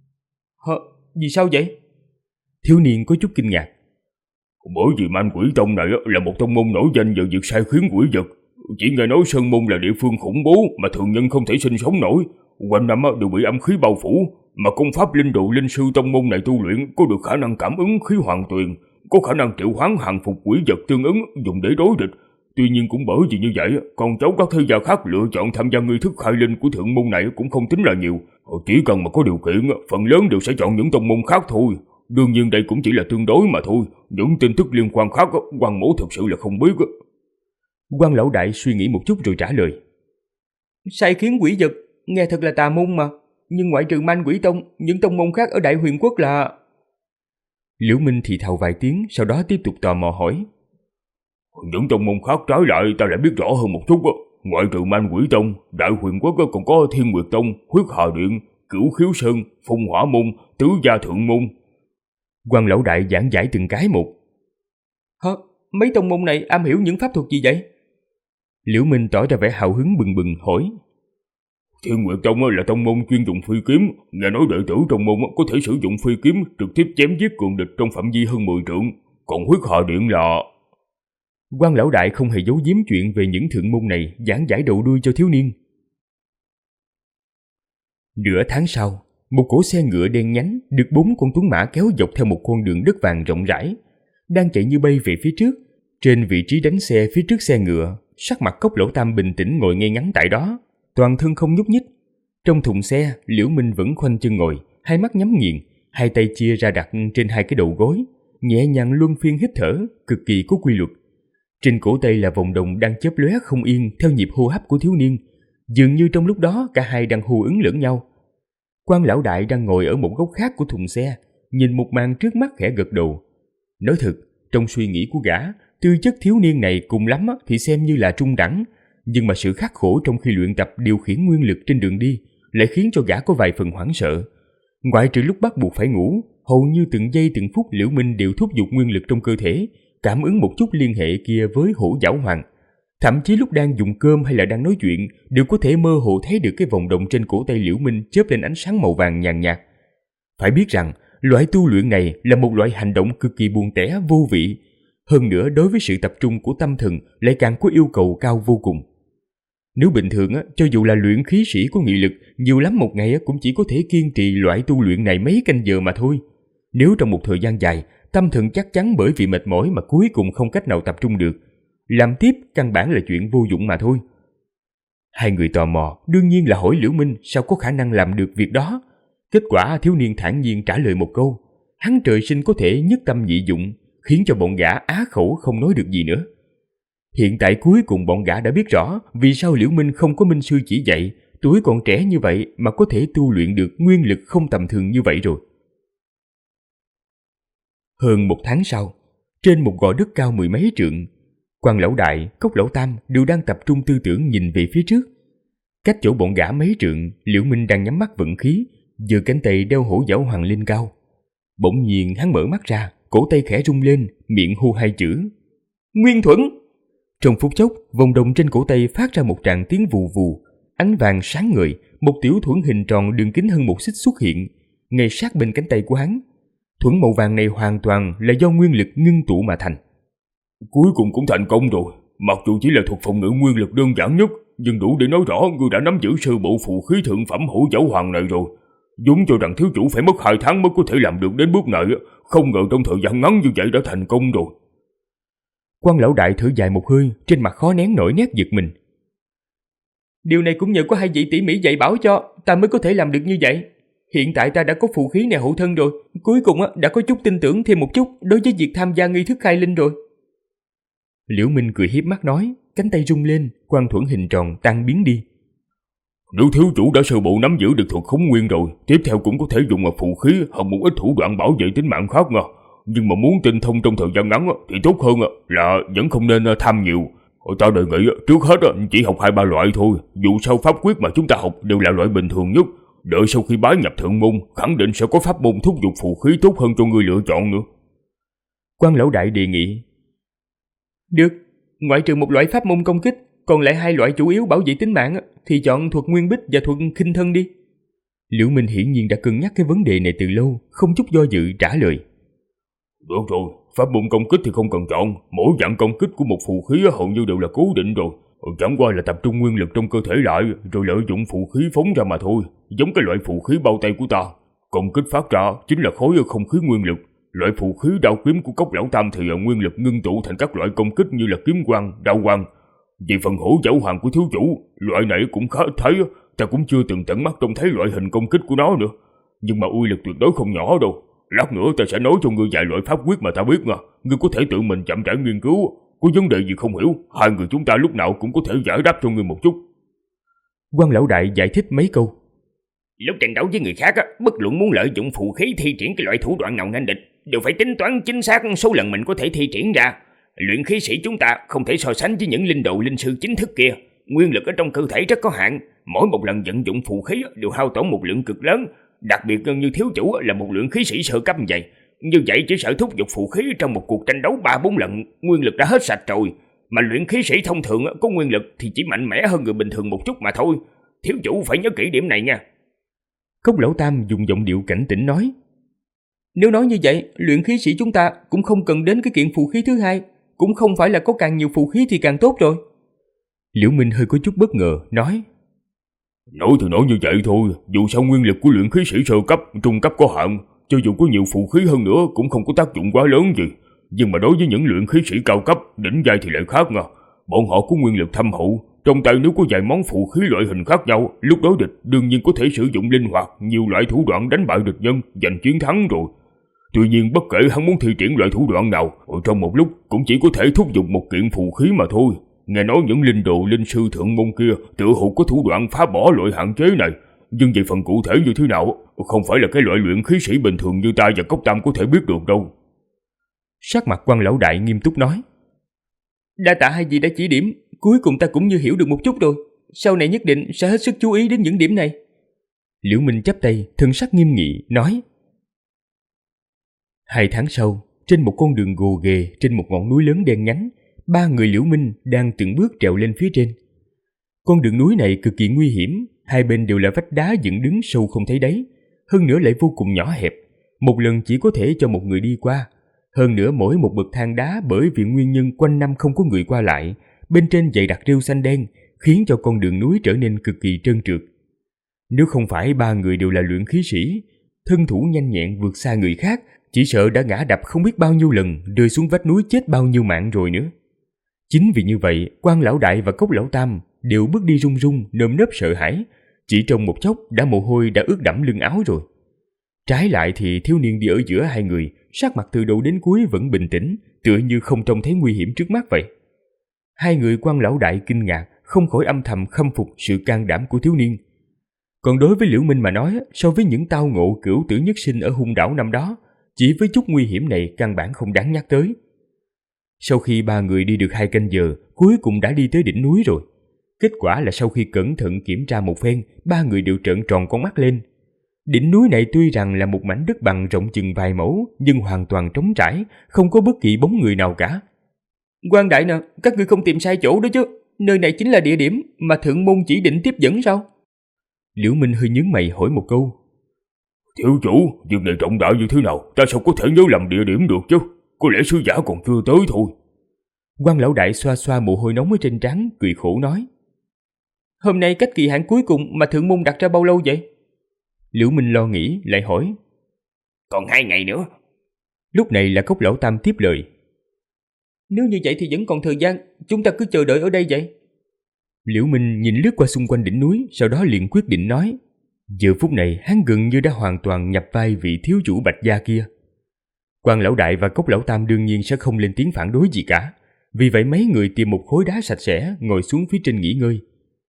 Vì sao vậy? Thiếu niên có chút kinh ngạc. Bởi vì Man Quỷ Tông này là một tông môn nổi danh về việc sai khiến quỷ vật. Chỉ nghe nói Sơn Môn là địa phương khủng bố mà thường nhân không thể sinh sống nổi, quanh năm đều bị âm khí bao phủ, mà công pháp linh độ linh sư tông môn này tu luyện có được khả năng cảm ứng khí hoàng tuyền, có khả năng triệu hoán hàng phục quỷ vật tương ứng dùng để đối địch. Tuy nhiên cũng bởi vì như vậy, con cháu các thế gia khác lựa chọn tham gia nghi thức khai linh của thượng môn này cũng không tính là nhiều. Chỉ cần mà có điều kiện, phần lớn đều sẽ chọn những tông môn khác thôi. Đương nhiên đây cũng chỉ là tương đối mà thôi, những tin tức liên quan khác quan mỗ thực sự là không biết. Quan lão đại suy nghĩ một chút rồi trả lời. Sai khiến quỷ vật, nghe thật là tà môn mà. Nhưng ngoại trừ Man Quỷ Tông, những tông môn khác ở Đại Huyền Quốc là... Liễu Minh thì thào vài tiếng, sau đó tiếp tục tò mò hỏi. Những tông môn khác trái lại ta lại biết rõ hơn một chút. Ngoại trừ Man Quỷ Tông, Đại Huyền Quốc còn có Thiên Nguyệt Tông, Huyết Hà Điện, Cửu Khiếu Sơn, Phong Hỏa Môn, Tứ Gia Thượng Môn. Quan lão đại giảng giải từng cái một. Mấy tông môn này am hiểu những pháp thuật gì vậy? Liễu Minh tỏ ra vẻ hào hứng bừng bừng hỏi. Thiên Nguyệt Tông là tông môn chuyên dùng phi kiếm, nghe nói đệ tử trong môn có thể sử dụng phi kiếm trực tiếp chém giết cường địch trong phạm vi hơn 10 trượng, còn Huyết Hà Điện là... Quan lão đại không hề giấu giếm chuyện về những thượng môn này, giảng giải đầu đuôi cho thiếu niên. Nửa tháng sau, một cỗ xe ngựa đen nhánh được 4 con tuấn mã kéo dọc theo một con đường đất vàng rộng rãi, đang chạy như bay về phía trước. Trên vị trí đánh xe phía trước xe ngựa, sắc mặt Cốc Lão Tam bình tĩnh ngồi ngay ngắn tại đó, toàn thân không nhúc nhích. Trong thùng xe, Liễu Minh vẫn khoanh chân ngồi, hai mắt nhắm nghiền, hai tay chia ra đặt trên hai cái đầu gối, nhẹ nhàng luân phiên hít thở, cực kỳ có quy luật. Trên cổ tay là vòng đồng đang chớp lóe không yên theo nhịp hô hấp của thiếu niên, dường như trong lúc đó cả hai đang hô ứng lẫn nhau. Quan lão đại đang ngồi ở một góc khác của thùng xe, nhìn một màn trước mắt khẽ gật đầu. Nói thật, trong suy nghĩ của gã, tư chất thiếu niên này cùng lắm thì xem như là trung đẳng, nhưng mà sự khắc khổ trong khi luyện tập điều khiển nguyên lực trên đường đi lại khiến cho gã có vài phần hoảng sợ. Ngoại trừ lúc bắt buộc phải ngủ, hầu như từng giây từng phút Liễu Minh đều thúc giục nguyên lực trong cơ thể, cảm ứng một chút liên hệ kia với hổ giáo hoàng. Thậm chí lúc đang dùng cơm hay là đang nói chuyện, đều có thể mơ hồ thấy được cái vòng đồng trên cổ tay Liễu Minh chớp lên ánh sáng màu vàng nhàn nhạt. Phải biết rằng, loại tu luyện này là một loại hành động cực kỳ buồn tẻ vô vị. Hơn nữa đối với sự tập trung của tâm thần lại càng có yêu cầu cao vô cùng. Nếu bình thường, cho dù là luyện khí sĩ có nghị lực, nhiều lắm một ngày cũng chỉ có thể kiên trì loại tu luyện này mấy canh giờ mà thôi. Nếu trong một thời gian dài, tâm thần chắc chắn bởi vì mệt mỏi mà cuối cùng không cách nào tập trung được. Làm tiếp căn bản là chuyện vô dụng mà thôi. Hai người tò mò, đương nhiên là hỏi Liễu Minh sao có khả năng làm được việc đó. Kết quả thiếu niên thản nhiên trả lời một câu, hắn trời sinh có thể nhất tâm nhị dụng, khiến cho bọn gã á khẩu không nói được gì nữa. Hiện tại cuối cùng bọn gã đã biết rõ vì sao Liễu Minh không có minh sư chỉ dạy, tuổi còn trẻ như vậy mà có thể tu luyện được nguyên lực không tầm thường như vậy rồi. Hơn 1 tháng sau, trên một gò đất cao 10 mấy trượng, Quan lão đại, Cốc lão tam đều đang tập trung tư tưởng nhìn về phía trước. Cách chỗ bọn gã mấy trượng, Liễu Minh đang nhắm mắt vận khí, giơ cánh tay đeo hổ giáo hoàng lên cao. Bỗng nhiên hắn mở mắt ra, cổ tay khẽ rung lên, miệng hô hai chữ: Nguyên Thuẫn. Trong phút chốc, vòng đồng trên cổ tay phát ra một tràng tiếng vù vù, ánh vàng sáng ngời, một tiểu thuẫn hình tròn đường kính hơn 1 xích xuất hiện, ngay sát bên cánh tay của hắn. Thuẫn màu vàng này hoàn toàn là do nguyên lực ngưng tụ mà thành. Cuối cùng cũng thành công rồi. Mặc dù chỉ là thuật phòng ngự nguyên lực đơn giản nhất, nhưng đủ để nói rõ ngươi đã nắm giữ sơ bộ phù khí thượng phẩm hổ giáo hoàng này rồi. Vốn cho rằng thiếu chủ phải mất 2 tháng mới có thể làm được đến bước này, không ngờ trong thời gian ngắn như vậy đã thành công rồi. Quan lão đại thở dài một hơi, trên mặt khó nén nổi nét giật mình. Điều này cũng nhờ có hai vị tỉ mỉ dạy bảo cho, ta mới có thể làm được như vậy. Hiện tại ta đã có phù khí này hộ thân rồi, cuối cùng đã có chút tin tưởng thêm một chút đối với việc tham gia nghi thức khai linh rồi. Liễu Minh cười hiếp mắt nói, cánh tay rung lên, quang thuẫn hình tròn tan biến đi. Nếu thiếu chủ đã sơ bộ nắm giữ được thuật khống nguyên rồi, tiếp theo cũng có thể dùng phù khí hoặc một ít thủ đoạn bảo vệ tính mạng khác nha. Nhưng mà muốn tinh thông trong thời gian ngắn thì tốt hơn là vẫn không nên tham nhiều. Ta đề nghị trước hết chỉ học 2-3 loại thôi. Dù sao pháp quyết mà chúng ta học đều là loại bình thường nhất. Đợi sau khi bái nhập thượng môn, khẳng định sẽ có pháp môn thúc giục phù khí tốt hơn cho người lựa chọn nữa. Quan lão đại đề nghị. Được, ngoại trừ một loại pháp môn công kích, còn lại 2 loại chủ yếu bảo vệ tính mạng thì chọn thuật nguyên bích và thuật khinh thân đi. Liễu Minh hiển nhiên đã cân nhắc cái vấn đề này từ lâu, không chút do dự trả lời. Được rồi, pháp môn công kích thì không cần chọn, mỗi dạng công kích của một phù khí hầu như đều là cố định rồi. Chẳng qua là tập trung nguyên lực trong cơ thể lại, rồi lợi dụng phù khí phóng ra mà thôi, giống cái loại phù khí bao tay của ta. Công kích phát ra chính là khối không khí nguyên lực. Loại phù khí đao kiếm của Cốc lão tam thì nguyên lực ngưng tụ thành các loại công kích như là kiếm quang, đao quang. Về phần hổ giáo hoàng của thiếu chủ, loại này cũng khá thấy, ta cũng chưa từng tận mắt trông thấy loại hình công kích của nó nữa. Nhưng mà uy lực tuyệt đối không nhỏ đâu. Lát nữa ta sẽ nói cho ngươi vài loại pháp quyết mà ta biết nha, ngươi có thể tự mình chậm rãi nghiên cứu. Có vấn đề gì không hiểu, 2 người chúng ta lúc nào cũng có thể giải đáp cho ngươi một chút. Quan lão đại giải thích mấy câu. Lúc tranh đấu với người khác, bất luận muốn lợi dụng phù khí thi triển cái loại thủ đoạn nào nghênh địch, đều phải tính toán chính xác số lần mình có thể thi triển ra. Luyện khí sĩ chúng ta không thể so sánh với những linh đồ linh sư chính thức kia. Nguyên lực ở trong cơ thể rất có hạn, mỗi một lần vận dụng phù khí đều hao tổn một lượng cực lớn. Đặc biệt như thiếu chủ là một luyện khí sĩ sơ cấp như vậy chỉ sợ thúc giục phù khí trong một cuộc tranh đấu 3-4 lần, nguyên lực đã hết sạch rồi. Mà luyện khí sĩ thông thường có nguyên lực thì chỉ mạnh mẽ hơn người bình thường một chút mà thôi. Thiếu chủ phải nhớ kỹ điểm này nha. Cốc lão tam dùng giọng điệu cảnh tỉnh nói. Nếu nói như vậy, luyện khí sĩ chúng ta cũng không cần đến cái kiện phù khí thứ 2, cũng không phải là có càng nhiều phù khí thì càng tốt rồi. Liễu Minh hơi có chút bất ngờ, nói. Nói thì nói như vậy thôi, dù sao nguyên lực của luyện khí sĩ sơ cấp, trung cấp có hạn, cho dù có nhiều phù khí hơn nữa cũng không có tác dụng quá lớn gì. Nhưng mà đối với những luyện khí sĩ cao cấp, đỉnh giai thì lại khác nha. Bọn họ có nguyên lực thâm hậu, trong tay nếu có vài món phù khí loại hình khác nhau, lúc đối địch đương nhiên có thể sử dụng linh hoạt, nhiều loại thủ đoạn đánh bại địch nhân, giành chiến thắng rồi. Tuy nhiên bất kể hắn muốn thi triển loại thủ đoạn nào, trong một lúc cũng chỉ có thể thúc giục một kiện phù khí mà thôi. Nghe nói những linh đồ linh sư thượng môn kia tự hồ có thủ đoạn phá bỏ loại hạn chế này, nhưng về phần cụ thể như thế nào, không phải là cái loại luyện khí sĩ bình thường như ta và Cốc tam có thể biết được đâu. Sắc mặt quan lão đại nghiêm túc nói. Đa tạ hai vị đã chỉ điểm, cuối cùng ta cũng như hiểu được một chút rồi. Sau này nhất định sẽ hết sức chú ý đến những điểm này. Liễu Minh chắp tay, thân sắc nghiêm nghị, nói. 2 tháng sau, trên một con đường gồ ghề trên một ngọn núi lớn đen nhánh, 3 người Liễu Minh đang từng bước trèo lên phía trên. Con đường núi này cực kỳ nguy hiểm, 2 bên đều là vách đá dựng đứng sâu không thấy đáy, hơn nữa lại vô cùng nhỏ hẹp, một lần chỉ có thể cho một người đi qua. Hơn nữa mỗi một bậc thang đá bởi vì nguyên nhân quanh năm không có người qua lại, bên trên dày đặc rêu xanh đen, khiến cho con đường núi trở nên cực kỳ trơn trượt. Nếu không phải 3 người đều là luyện khí sĩ, thân thủ nhanh nhẹn vượt xa người khác, chỉ sợ đã ngã đập không biết bao nhiêu lần, rơi xuống vách núi chết bao nhiêu mạng rồi nữa. Chính vì như vậy, quan lão đại và Cốc lão tam đều bước đi run run, nơm nớp sợ hãi, chỉ trong một chốc đã mồ hôi đã ướt đẫm lưng áo rồi. Trái lại thì thiếu niên đi ở giữa 2 người, sắc mặt từ đầu đến cuối vẫn bình tĩnh, tựa như không trông thấy nguy hiểm trước mắt vậy. 2 người quan lão đại kinh ngạc, không khỏi âm thầm khâm phục sự can đảm của thiếu niên. Còn đối với Liễu Minh mà nói, so với những tao ngộ cửu tử nhất sinh ở hung đảo năm đó, chỉ với chút nguy hiểm này căn bản không đáng nhắc tới. Sau khi 3 người đi được 2 canh giờ, cuối cùng đã đi tới đỉnh núi rồi. Kết quả là sau khi cẩn thận kiểm tra một phen, ba người đều trợn tròn con mắt lên. Đỉnh núi này tuy rằng là một mảnh đất bằng rộng chừng vài mẫu, nhưng hoàn toàn trống trải, không có bất kỳ bóng người nào cả. Quan đại nè, các ngươi không tìm sai chỗ đó chứ? Nơi này chính là địa điểm mà thượng môn chỉ định tiếp dẫn sao? Liễu Minh hơi nhướng mày hỏi một câu. Thiếu chủ, việc này trọng đại như thế nào, ta sao có thể nhớ lầm địa điểm được chứ? Có lẽ sứ giả còn chưa tới thôi. Quan lão đại xoa xoa mồ hôi nóng ở trên trán, cười khổ nói. Hôm nay cách kỳ hạn cuối cùng mà thượng môn đặt ra bao lâu vậy? Liễu Minh lo nghĩ, lại hỏi. Còn 2 ngày nữa. Lúc này là Cốc lão tam tiếp lời. Nếu như vậy thì vẫn còn thời gian, chúng ta cứ chờ đợi ở đây vậy. Liễu Minh nhìn lướt qua xung quanh đỉnh núi, sau đó liền quyết định nói. Giờ phút này hắn gần như đã hoàn toàn nhập vai vị thiếu chủ Bạch gia kia. Quan lão đại và Cốc lão tam đương nhiên sẽ không lên tiếng phản đối gì cả. Vì vậy mấy người tìm một khối đá sạch sẽ, ngồi xuống phía trên nghỉ ngơi.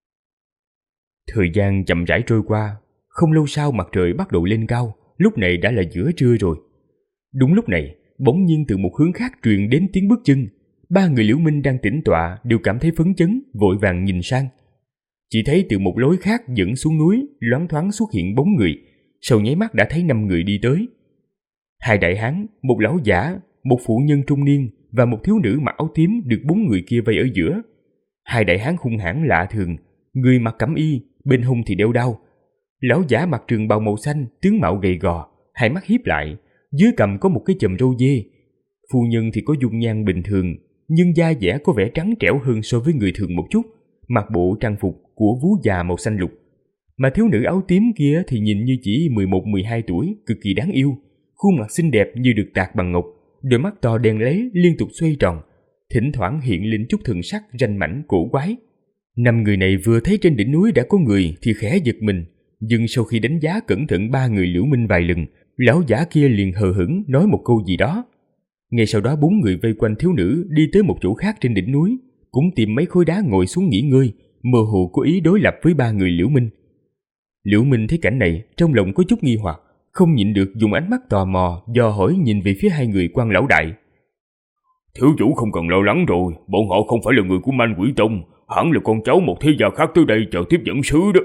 Thời gian chậm rãi trôi qua, không lâu sau mặt trời bắt đầu lên cao, lúc này đã là giữa trưa rồi. Đúng lúc này, bỗng nhiên từ một hướng khác truyền đến tiếng bước chân. Ba người Liễu Minh đang tĩnh tọa đều cảm thấy phấn chấn, vội vàng nhìn sang. Chỉ thấy từ một lối khác dẫn xuống núi, loáng thoáng xuất hiện bóng người, sau nháy mắt đã thấy 5 người đi tới. 2 đại hán, một lão giả, một phụ nhân trung niên và một thiếu nữ mặc áo tím được 4 người kia vây ở giữa. 2 đại hán hung hãn lạ thường, người mặc cẩm y, bên hông thì đeo đao. Lão giả mặc trường bào màu xanh, tướng mạo gầy gò, hai mắt híp lại, dưới cằm có một cái chòm râu dê. Phu nhân thì có dung nhan bình thường, nhưng da dẻ có vẻ trắng trẻo hơn so với người thường một chút, mặc bộ trang phục của vú già màu xanh lục. Mà thiếu nữ áo tím kia thì nhìn như chỉ 11-12 tuổi, cực kỳ đáng yêu, khuôn mặt xinh đẹp như được tạc bằng ngọc, đôi mắt to đen láy liên tục xoay tròn, thỉnh thoảng hiện lên chút thần sắc ranh mãnh cổ quái. 5 người này vừa thấy trên đỉnh núi đã có người thì khẽ giật mình, nhưng sau khi đánh giá cẩn thận 3 người Liễu Minh vài lần, lão giả kia liền hờ hững nói một câu gì đó. Ngay sau đó 4 người vây quanh thiếu nữ đi tới một chỗ khác trên đỉnh núi, cũng tìm mấy khối đá ngồi xuống nghỉ ngơi, mơ hồ có ý đối lập với 3 người Liễu Minh. Liễu Minh thấy cảnh này, trong lòng có chút nghi hoặc, không nhịn được dùng ánh mắt tò mò dò hỏi nhìn về phía 2 người Quan lão đại. Thiếu chủ không cần lo lắng rồi, bọn họ không phải là người của Man Quỷ Tông, hẳn là con cháu một thế gia khác tới đây chờ tiếp dẫn sứ đó.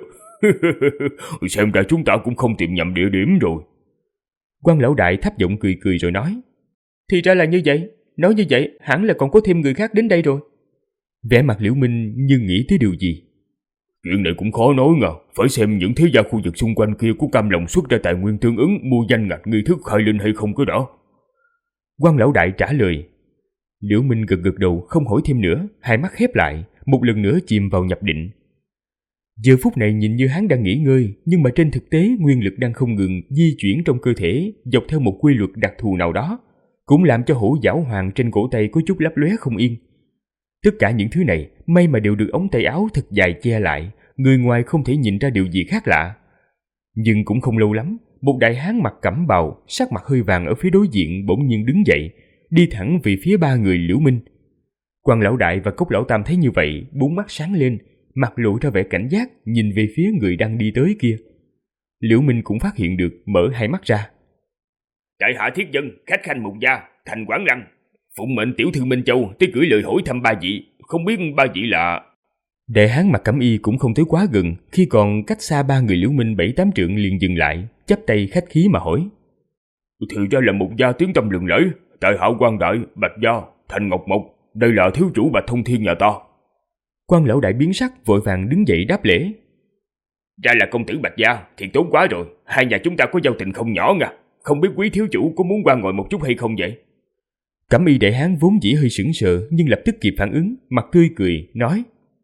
Xem ra chúng ta cũng không tìm nhầm địa điểm rồi. Quan lão đại thấp giọng cười cười rồi nói. Thì ra là như vậy, nói như vậy hẳn là còn có thêm người khác đến đây rồi. Vẻ mặt Liễu Minh như nghĩ tới điều gì. Chuyện này cũng khó nói ngờ, phải xem những thế gia khu vực xung quanh kia có cam lòng xuất ra tài nguyên tương ứng mua danh ngạch nghi thức khai linh hay không cái đó. Quan lão đại trả lời. Liễu Minh gật gật đầu không hỏi thêm nữa, hai mắt khép lại, một lần nữa chìm vào nhập định. Giờ phút này nhìn như hắn đang nghỉ ngơi, nhưng mà trên thực tế nguyên lực đang không ngừng di chuyển trong cơ thể dọc theo một quy luật đặc thù nào đó, cũng làm cho hổ giảo hoàng trên cổ tay có chút lấp lóe không yên. Tất cả những thứ này may mà đều được ống tay áo thật dài che lại, người ngoài không thể nhìn ra điều gì khác lạ. Nhưng cũng không lâu lắm, một đại hán mặc cẩm bào, sắc mặt hơi vàng ở phía đối diện bỗng nhiên đứng dậy, đi thẳng về phía 3 người Liễu Minh. Quan lão đại và Cốc lão tam thấy như vậy, 4 mắt sáng lên, mặt lộ ra vẻ cảnh giác nhìn về phía người đang đi tới kia. Liễu Minh cũng phát hiện được, mở hai mắt ra. Đại hạ thiết dân, khách khanh Mục gia, thành Quảng Lăng, phụng mệnh tiểu thư Minh Châu tới gửi lời hỏi thăm 3 vị, không biết 3 vị là... Đại hán mặc cẩm y cũng không tới quá gần, khi còn cách xa 3 người Liễu Minh 7-8 trượng liền dừng lại, chắp tay khách khí mà hỏi. Thì ra là Mục gia tiếng tâm lừng lẫy, tại hạ Quan đại, Bạch gia, Thành Ngọc Mộc, đây là thiếu chủ Bạch Thông Thiên nhà ta. Quan lão đại biến sắc vội vàng đứng dậy đáp lễ. Ra là công tử Bạch gia, thiệt tốn quá rồi, hai nhà chúng ta có giao tình không nhỏ nha, không biết quý thiếu chủ có muốn qua ngồi một chút hay không vậy? Cẩm y đại hán vốn dĩ hơi sững sờ nhưng lập tức kịp phản ứng, mặt tươi cười nói.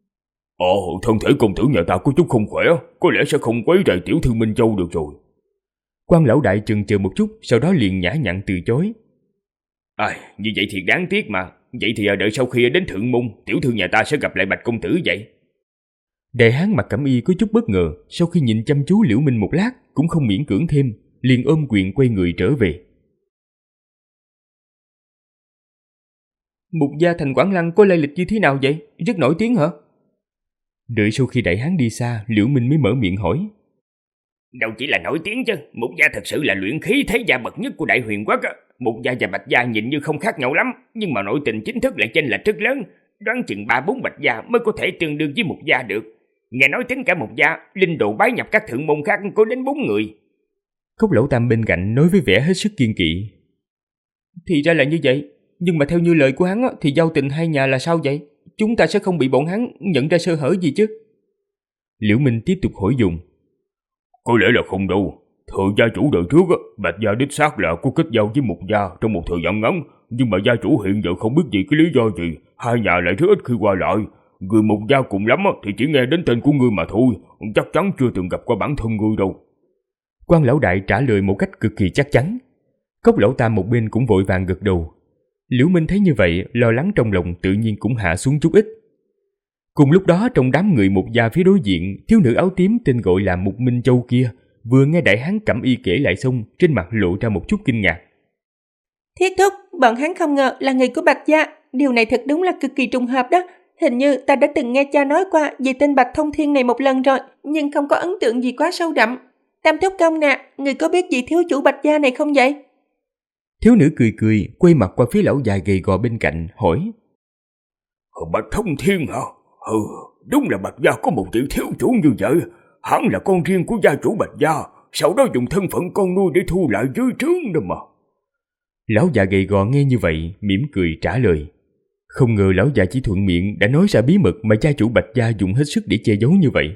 Ồ, thân thể công tử nhà ta có chút không khỏe, có lẽ sẽ không quấy rầy tiểu thư Minh Châu được rồi. Quan lão đại chần chờ một chút, sau đó liền nhã nhặn từ chối. Như vậy thì đáng tiếc mà, vậy thì đợi sau khi đến thượng môn, tiểu thư nhà ta sẽ gặp lại Bạch công tử vậy. Đại hán mặc cẩm y có chút bất ngờ, sau khi nhìn chăm chú Liễu Minh một lát, cũng không miễn cưỡng thêm, liền ôm quyền quay người trở về. Mục gia Thành Quảng Lăng có lai lịch như thế nào vậy? Rất nổi tiếng hả? Đợi sau khi đại hán đi xa, Liễu Minh mới mở miệng hỏi. Đâu chỉ là nổi tiếng chứ, Mục gia thật sự là luyện khí thế gia bậc nhất của Đại Huyền Quốc á. Mục gia và Bạch gia nhìn như không khác nhau lắm, nhưng mà nội tình chính thức lại chênh lệch rất lớn. đoán chừng 3-4 bạch gia mới có thể tương đương với một gia được. Nghe nói tính cả một gia, linh đồ bái nhập các thượng môn khác có đến 4 người. Cốc Lão Tam bên cạnh nói với vẻ hết sức kiên kỵ. Thì ra là như vậy, nhưng mà theo như lời của hắn thì giao tình hai nhà là sao vậy? Chúng ta sẽ không bị bọn hắn nhận ra sơ hở gì chứ? Liễu Minh tiếp tục hỏi dùng. Có lẽ là không đâu. Thời gia chủ đời trước, Bạch gia đích xác là có kết giao với Mục gia trong một thời gian ngắn, nhưng mà gia chủ hiện giờ không biết vì cái lý do gì, hai nhà lại rất ít khi qua lại. Người Mục gia cùng lắm thì chỉ nghe đến tên của ngươi mà thôi, chắc chắn chưa từng gặp qua bản thân ngươi đâu. Quan lão đại trả lời một cách cực kỳ chắc chắn. Cốc Lão Tam một bên cũng vội vàng gật đầu. Liễu Minh thấy như vậy, lo lắng trong lòng tự nhiên cũng hạ xuống chút ít. Cùng lúc đó, trong đám người Mục gia phía đối diện, thiếu nữ áo tím tên gọi là Mục Minh Châu kia vừa nghe đại hán Cẩm Y kể lại xong, trên mặt lộ ra một chút kinh ngạc. Thiết thúc, bọn hắn không ngờ là người của Bạch gia. Điều này thật đúng là cực kỳ trùng hợp đó. Hình như ta đã từng nghe cha nói qua về tên Bạch Thông Thiên này một lần rồi, nhưng không có ấn tượng gì quá sâu đậm. Tam thúc công nè, người có biết gì thiếu chủ Bạch gia này không vậy? Thiếu nữ cười cười, quay mặt qua phía lão già gầy gò bên cạnh, hỏi. Bạch Thông Thiên hả? Đúng là Bạch gia có một vị thiếu chủ như vậy. Hắn là con riêng của gia chủ Bạch gia, sau đó dùng thân phận con nuôi để thu lại dưới trướng đó mà. Lão già gầy gò nghe như vậy, mỉm cười trả lời. Không ngờ lão già chỉ thuận miệng đã nói ra bí mật mà gia chủ Bạch gia dùng hết sức để che giấu như vậy.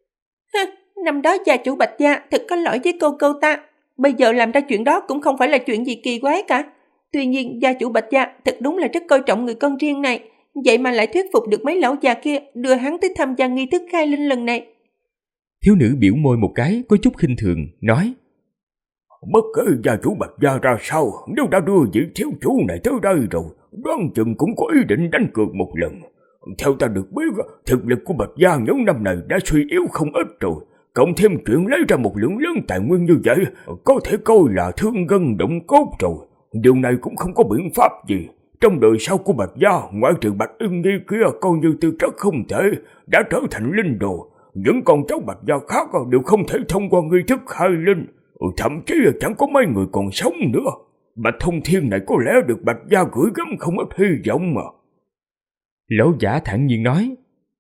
Năm đó gia chủ Bạch gia thật có lỗi với cô ta. Bây giờ làm ra chuyện đó cũng không phải là chuyện gì kỳ quái cả. Tuy nhiên gia chủ Bạch gia thật đúng là rất coi trọng người con riêng này, vậy mà lại thuyết phục được mấy lão già kia đưa hắn tới tham gia nghi thức khai linh lần này. Thiếu nữ biểu môi một cái có chút khinh thường, nói. Bất kể gia chủ Bạch gia ra sao, nếu đã đưa vị thiếu chủ này tới đây rồi, đoán chừng cũng có ý định đánh cược một lần. Theo ta được biết, thực lực của Bạch gia những năm này đã suy yếu không ít rồi. Cộng thêm chuyện lấy ra một lượng lớn tài nguyên như vậy, có thể coi là thương gân động cốt rồi. Điều này cũng không có biện pháp gì. Trong đời sau của Bạch gia, ngoại trừ Bạch Ưng Nhi kia coi như tư chất không thể, đã trở thành linh đồ. Những con cháu Bạch gia khác đều không thể thông qua nghi thức khai linh. Thậm chí chẳng có mấy người còn sống nữa. Bạch Thông Thiên này có lẽ được Bạch gia gửi gắm không ít hy vọng mà. Lão giả thản nhiên nói.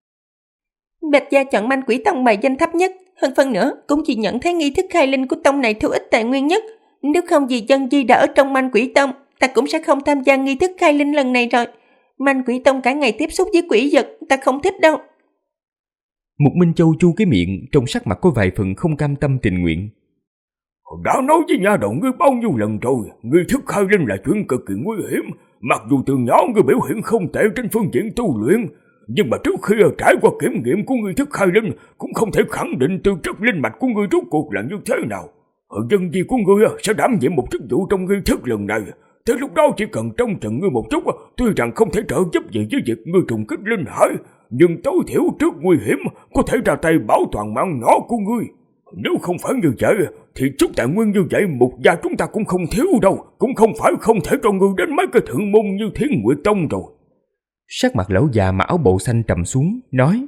Bạch gia chọn Manh Quỷ Tông bài danh thấp nhất, hơn phân nữa cũng chỉ nhận thấy nghi thức khai linh của tông này thu ít tài nguyên nhất. Nếu không vì Dân Di đã ở trong Manh Quỷ Tông, ta cũng sẽ không tham gia nghi thức khai linh lần này rồi. Manh Quỷ Tông cả ngày tiếp xúc với quỷ vật, ta không thích đâu. Mục Minh Châu chu cái miệng, trong sắc mặt có vài phần không cam tâm tình nguyện. Đã nói với nha đầu ngươi bao nhiêu lần rồi, nghi thức khai linh là chuyện cực kỳ nguy hiểm. Mặc dù từ nhỏ ngươi biểu hiện không tệ trên phương diện tu luyện, nhưng mà trước khi trải qua kiểm nghiệm của nghi thức khai linh, cũng không thể khẳng định tư chất linh mạch của ngươi rốt cuộc là như thế nào. Dân di của ngươi sẽ đảm nhiệm một chức vụ trong nghi thức lần này. Tới lúc đó chỉ cần trông chừng ngươi một chút, tuy rằng không thể trợ giúp gì với việc ngươi trùng kích linh hải, nhưng tối thiểu trước nguy hiểm có thể ra tay bảo toàn mạng nhỏ của ngươi. Nếu không phải như vậy thì chút tài nguyên như vậy Mục gia chúng ta cũng không thiếu đâu, cũng không phải không thể cho ngươi đến mấy cái thượng môn như Thiên Nguyệt Tông rồi. Sắc mặt lão già mà áo bộ xanh trầm xuống, nói.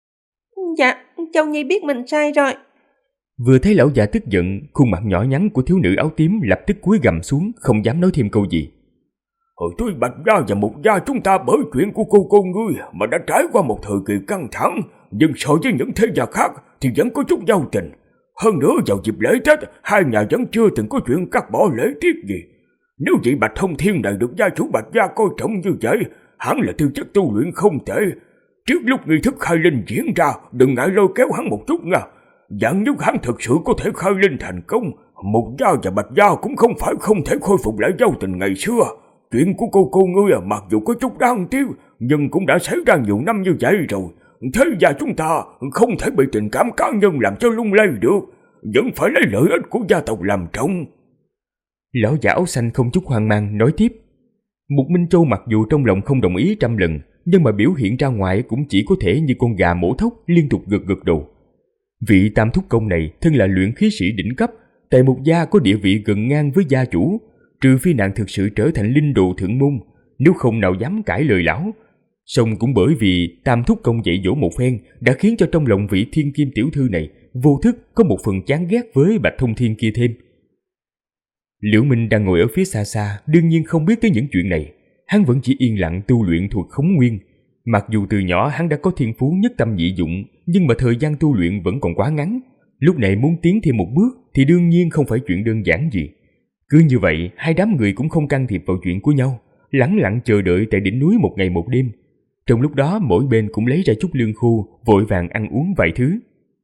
Dạ, Châu Nhi biết mình sai rồi. Vừa thấy lão già tức giận, khuôn mặt nhỏ nhắn của thiếu nữ áo tím lập tức cúi gằm xuống, không dám nói thêm câu gì. Tuy Bạch gia và Mục gia chúng ta bởi chuyện của cô ngươi mà đã trải qua một thời kỳ căng thẳng, nhưng so với những thế gia khác thì vẫn có chút giao tình. Hơn nữa vào dịp lễ Tết, hai nhà vẫn chưa từng có chuyện cắt bỏ lễ tiết gì. Nếu vị Bạch Thông Thiên này được gia chủ Bạch gia coi trọng như vậy, hắn là tư chất tu luyện không tệ. Trước lúc nghi thức khai linh diễn ra, đừng ngại lôi kéo hắn một chút nha. Dạng nếu hắn thực sự có thể khai linh thành công, Mục gia và Bạch gia cũng không phải không thể khôi phục lại giao tình ngày xưa. Chuyện của cô ngươi mặc dù có chút đáng tiếc, nhưng cũng đã xảy ra nhiều năm như vậy rồi. Thế gia chúng ta không thể bị tình cảm cá nhân làm cho lung lay được, vẫn phải lấy lợi ích của gia tộc làm trọng. Lão giả áo xanh không chút hoang mang nói tiếp. Mục Minh Châu mặc dù trong lòng không đồng ý trăm lần, nhưng mà biểu hiện ra ngoài cũng chỉ có thể như con gà mổ thóc liên tục gật đầu. Vị Tam Thúc Công này thân là luyện khí sĩ đỉnh cấp, tại Mục gia có địa vị gần ngang với gia chủ, trừ phi nàng thực sự trở thành linh đồ thượng môn, nếu không nào dám cãi lời lão. Song cũng bởi vì Tam Thúc Công dạy dỗ một phen đã khiến cho trong lòng vị thiên kim tiểu thư này vô thức có một phần chán ghét với Bạch Thông Thiên kia thêm. Liễu Minh đang ngồi ở phía xa xa, đương nhiên không biết tới những chuyện này. Hắn vẫn chỉ yên lặng tu luyện thuật khống nguyên. Mặc dù từ nhỏ hắn đã có thiên phú nhất tâm nhị dụng, nhưng mà thời gian tu luyện vẫn còn quá ngắn. Lúc này muốn tiến thêm một bước thì đương nhiên không phải chuyện đơn giản gì. Cứ như vậy, hai đám người cũng không can thiệp vào chuyện của nhau, lẳng lặng chờ đợi tại đỉnh núi một ngày một đêm. Trong lúc đó mỗi bên cũng lấy ra chút lương khô, vội vàng ăn uống vài thứ.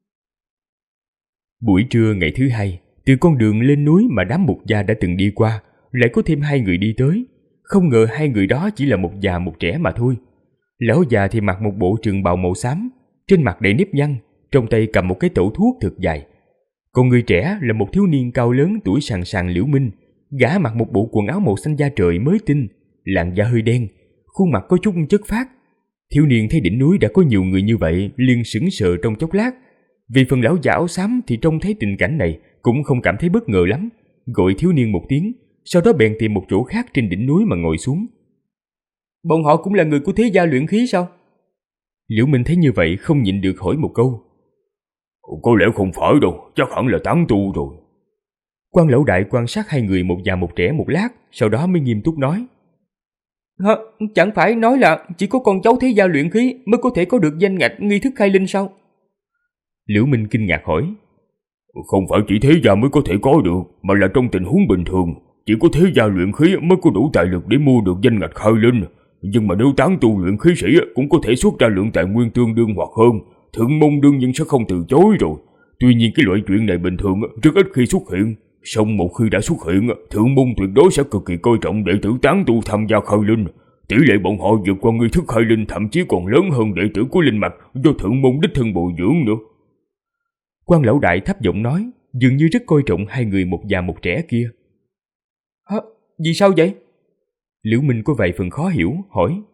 Buổi trưa ngày thứ hai, từ con đường lên núi mà đám mục gia đã từng đi qua, lại có thêm hai người đi tới. Không ngờ hai người đó chỉ là một già một trẻ mà thôi. Lão già thì mặc một bộ trường bào màu xám, trên mặt đầy nếp nhăn, trong tay cầm một cái tẩu thuốc thật dài. Còn người trẻ là một thiếu niên cao lớn tuổi sàn sàn Liễu Minh, gã mặc một bộ quần áo màu xanh da trời mới tinh, làn da hơi đen, khuôn mặt có chút chất phác. Thiếu niên thấy đỉnh núi đã có nhiều người như vậy, liền sững sờ trong chốc lát. Vì phần lão già áo xám thì trông thấy tình cảnh này cũng không cảm thấy bất ngờ lắm, gọi thiếu niên một tiếng, sau đó bèn tìm một chỗ khác trên đỉnh núi mà ngồi xuống. Bọn họ cũng là người của thế gia luyện khí sao? Liễu Minh thấy như vậy không nhịn được hỏi một câu. Có lẽ không phải đâu, chắc hẳn là tán tu rồi. Quan lão đại quan sát hai người một già một trẻ một lát, sau đó mới nghiêm túc nói. Chẳng phải nói là chỉ có con cháu thế gia luyện khí mới có thể có được danh ngạch nghi thức khai linh sao? Liễu Minh kinh ngạc hỏi. Không phải chỉ thế gia mới có thể có được, mà là trong tình huống bình thường, chỉ có thế gia luyện khí mới có đủ tài lực để mua được danh ngạch khai linh. Nhưng mà nếu tán tu luyện khí sĩ cũng có thể xuất ra lượng tài nguyên tương đương hoặc hơn, thượng môn đương nhiên sẽ không từ chối rồi. Tuy nhiên cái loại chuyện này bình thường rất ít khi xuất hiện, song một khi đã xuất hiện, thượng môn tuyệt đối sẽ cực kỳ coi trọng đệ tử tán tu tham gia khai linh. Tỷ lệ bọn họ vượt qua nghi thức khai linh thậm chí còn lớn hơn đệ tử của linh mạch do thượng môn đích thân bồi dưỡng nữa. Quan lão đại thấp giọng nói, dường như rất coi trọng hai người một già một trẻ kia. Vì sao vậy? Liễu Minh có vài phần khó hiểu, hỏi.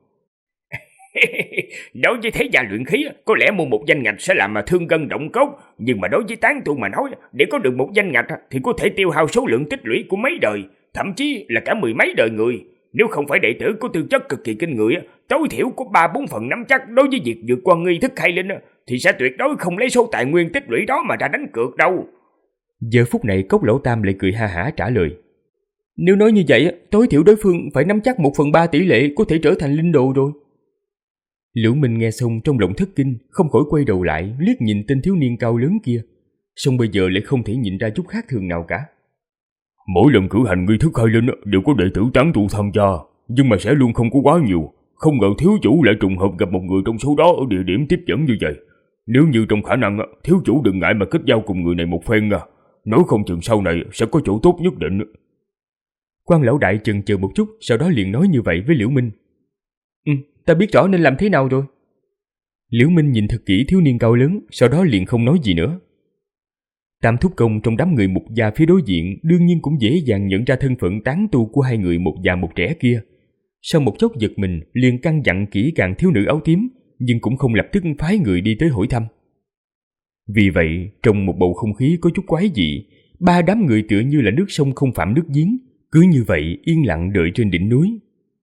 Đối với thế gia luyện khí, có lẽ mua một danh ngạch sẽ làm mà thương gân động cốt, nhưng mà đối với tán tu mà nói, để có được một danh ngạch thì có thể tiêu hao số lượng tích lũy của mấy đời, thậm chí là cả mười mấy đời người. Nếu không phải đệ tử có tư chất cực kỳ kinh người, tối thiểu có 3-4 phần nắm chắc đối với việc vượt qua nghi thức khai linh, thì sẽ tuyệt đối không lấy số tài nguyên tích lũy đó mà ra đánh cược đâu. Giờ phút này Cốc Lão Tam lại cười ha hả trả lời. Nếu nói như vậy, tối thiểu đối phương phải nắm chắc 1/3 tỷ lệ có thể trở thành linh đồ rồi. Liễu Minh nghe xong trong lòng thất kinh, không khỏi quay đầu lại liếc nhìn tên thiếu niên cao lớn kia, song bây giờ lại không thể nhìn ra chút khác thường nào cả. Mỗi lần cử hành nghi thức khai linh đều có đệ tử tán tu tham gia, nhưng mà sẽ luôn không có quá nhiều. Không ngờ thiếu chủ lại trùng hợp gặp một người trong số đó ở địa điểm tiếp dẫn như vậy. Nếu như trong khả năng, thiếu chủ đừng ngại mà kết giao cùng người này một phen à. Nói không chừng sau này sẽ có chỗ tốt nhất định. Quan lão đại chần chờ một chút, sau đó liền nói như vậy với Liễu Minh. Ta biết rõ nên làm thế nào rồi. Liễu Minh nhìn thật kỹ thiếu niên cao lớn, sau đó liền không nói gì nữa. Tam thúc công trong đám người mục gia phía đối diện đương nhiên cũng dễ dàng nhận ra thân phận tán tu của hai người một già một trẻ kia. Sau một chốc giật mình, liền căn dặn kỹ càng thiếu nữ áo tím, nhưng cũng không lập tức phái người đi tới hỏi thăm. Vì vậy, trong một bầu không khí có chút quái dị, ba đám người tựa như là nước sông không phạm nước giếng, cứ như vậy yên lặng đợi trên đỉnh núi.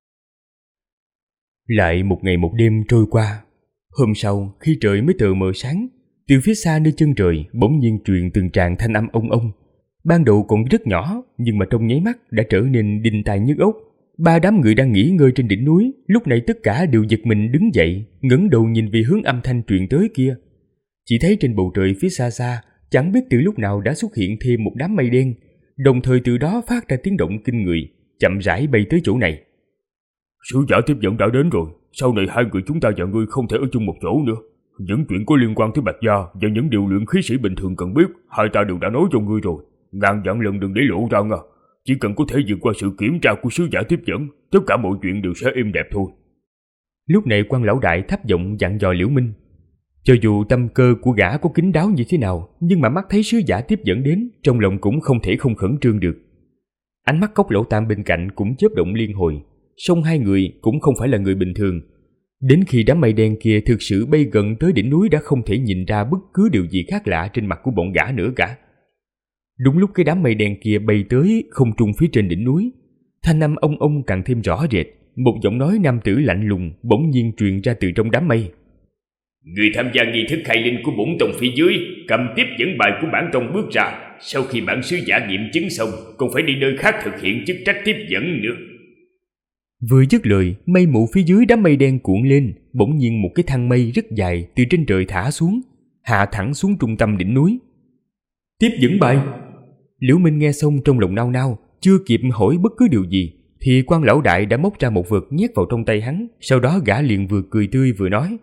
Lại một ngày một đêm trôi qua. Hôm sau, khi trời mới tờ mờ sáng, từ phía xa nơi chân trời bỗng nhiên truyền từng tràng thanh âm ông ông. Ban đầu còn rất nhỏ, nhưng mà trong nháy mắt đã trở nên đinh tai nhức óc. Ba đám người đang nghỉ ngơi trên đỉnh núi, lúc này tất cả đều giật mình đứng dậy, ngẩng đầu nhìn về hướng âm thanh truyền tới kia. Chỉ thấy trên bầu trời phía xa xa, chẳng biết từ lúc nào đã xuất hiện thêm một đám mây đen, đồng thời từ đó phát ra tiếng động kinh người, chậm rãi bay tới chỗ này. Sứ giả tiếp dẫn đã đến rồi, sau này hai người chúng ta và ngươi không thể ở chung một chỗ nữa. Những chuyện có liên quan tới Bạch Gia và những điều luyện khí sĩ bình thường cần biết, hai ta đều đã nói cho ngươi rồi. Ngàn vạn lần đừng để lộ ra nha. Chỉ cần có thể vượt qua sự kiểm tra của sứ giả tiếp dẫn, tất cả mọi chuyện đều sẽ êm đẹp thôi. Lúc này quan lão đại thấp giọng dặn dò Liễu Minh. Cho dù tâm cơ của gã có kín đáo như thế nào, nhưng mà mắt thấy sứ giả tiếp dẫn đến, trong lòng cũng không thể không khẩn trương được. Ánh mắt Cốc Lão Tam bên cạnh cũng chớp động liên hồi, song hai người cũng không phải là người bình thường. Đến khi đám mây đen kia thực sự bay gần tới đỉnh núi đã không thể nhìn ra bất cứ điều gì khác lạ trên mặt của bọn gã nữa cả. Đúng lúc cái đám mây đen kia bay tới không trung phía trên đỉnh núi, thanh âm ông ông càng thêm rõ rệt, một giọng nói nam tử lạnh lùng bỗng nhiên truyền ra từ trong đám mây. Người tham gia nghi thức khai linh của bổn tông phía dưới cầm tiếp dẫn bài của bản tông bước ra, sau khi bản sứ giả nghiệm chứng xong còn phải đi nơi khác thực hiện chức trách tiếp dẫn nữa. Vừa dứt lời, mây mù phía dưới đám mây đen cuộn lên, bỗng nhiên một cái thang mây rất dài từ trên trời thả xuống, hạ thẳng xuống trung tâm đỉnh núi. Tiếp dẫn bài. Liễu Minh nghe xong trong lòng nao nao, chưa kịp hỏi bất cứ điều gì thì quan lão đại đã móc ra một vật nhét vào trong tay hắn. Sau đó gã liền vừa cười tươi vừa nói: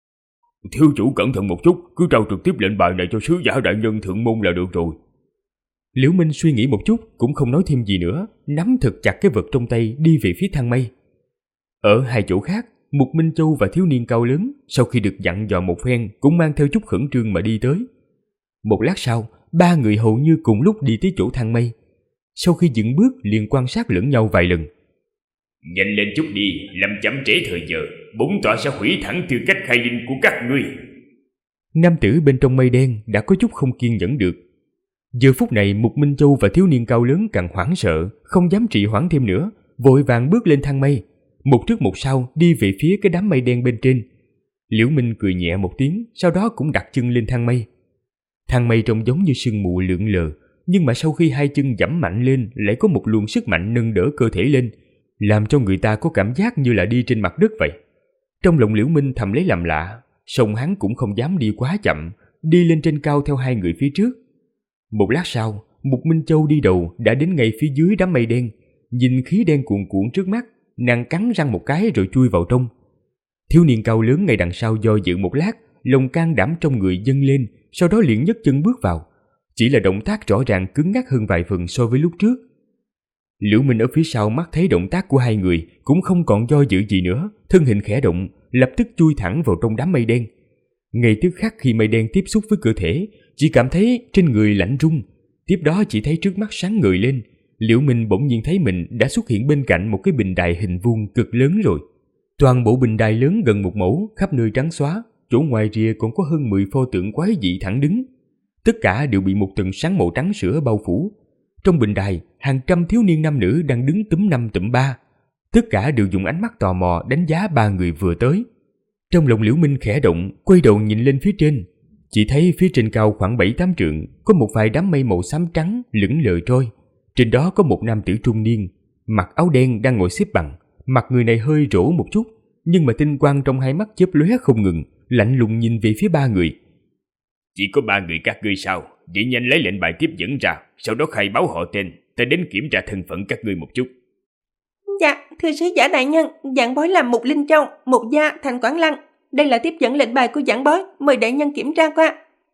Thiếu chủ cẩn thận một chút, cứ trao trực tiếp lệnh bài này cho sứ giả đại nhân thượng môn là được rồi. Liễu Minh suy nghĩ một chút cũng không nói thêm gì nữa, nắm thật chặt cái vật trong tay đi về phía thang mây. Ở hai chỗ khác, Mục Minh Châu và thiếu niên cao lớn sau khi được dặn dò một phen cũng mang theo chút khẩn trương mà đi tới. Một lát sau, ba người hầu như cùng lúc đi tới chỗ thang mây. Sau khi dừng bước liền quan sát lẫn nhau vài lần. Nhanh lên chút đi, làm chậm trễ thời giờ, bổn tọa sẽ hủy thẳng tư cách khai linh của các ngươi. Nam tử bên trong mây đen đã có chút không kiên nhẫn được. Giờ phút này Mục Minh Châu và thiếu niên cao lớn càng hoảng sợ, không dám trì hoãn thêm nữa, vội vàng bước lên thang mây, một trước một sau đi về phía cái đám mây đen bên trên. Liễu Minh cười nhẹ một tiếng, sau đó cũng đặt chân lên thang mây. Thang mây trông giống như sương mù lượn lờ, nhưng mà sau khi hai chân giẫm mạnh lên lại có một luồng sức mạnh nâng đỡ cơ thể lên, làm cho người ta có cảm giác như là đi trên mặt đất vậy. Trong lòng Liễu Minh thầm lấy làm lạ, song hắn cũng không dám đi quá chậm, đi lên trên cao theo hai người phía trước. Một lát sau, Mục Minh Châu đi đầu đã đến ngay phía dưới đám mây đen, nhìn khí đen cuồn cuộn trước mắt, nàng cắn răng một cái rồi chui vào trong. Thiếu niên cao lớn ngay đằng sau do dự một lát, lòng can đảm trong người dâng lên, sau đó liền nhấc chân bước vào. Chỉ là động tác rõ ràng cứng ngắc hơn vài phần so với lúc trước. Liễu Minh ở phía sau mắt thấy động tác của hai người cũng không còn do dự gì nữa, thân hình khẽ động, lập tức chui thẳng vào trong đám mây đen. Ngay tức khắc khi mây đen tiếp xúc với cơ thể, chỉ cảm thấy trên người lạnh run, tiếp đó chỉ thấy trước mắt sáng ngời lên. Liễu Minh bỗng nhiên thấy mình đã xuất hiện bên cạnh một cái bình đài hình vuông cực lớn rồi. Toàn bộ bình đài lớn gần một mẫu, khắp nơi trắng xóa, chỗ ngoài rìa còn có hơn 10 pho tượng quái dị thẳng đứng. Tất cả đều bị một tầng sáng màu trắng sữa bao phủ. Trong bình đài, hàng trăm thiếu niên nam nữ đang đứng túm năm tụm ba. Tất cả đều dùng ánh mắt tò mò đánh giá ba người vừa tới. Trong lòng Liễu Minh khẽ động, quay đầu nhìn lên phía trên. Chỉ thấy phía trên cao khoảng 7-8 trượng, có một vài đám mây màu xám trắng lững lờ trôi. Trên đó có một nam tử trung niên, mặc áo đen đang ngồi xếp bằng. Mặt người này hơi rỗ một chút, nhưng mà tinh quang trong hai mắt chớp lóe không ngừng, lạnh lùng nhìn về phía ba người. Chỉ có ba người các ngươi sao? Vậy nhanh lấy lệnh bài tiếp dẫn ra, sau đó khai báo họ tên, ta đến kiểm tra thân phận các ngươi một chút. Dạ, thưa sứ giả đại nhân, giảng bói là Mục Linh Châu, Mục Gia, Thành Quảng Lăng. Đây là tiếp dẫn lệnh bài của giảng bói, mời đại nhân kiểm tra qua.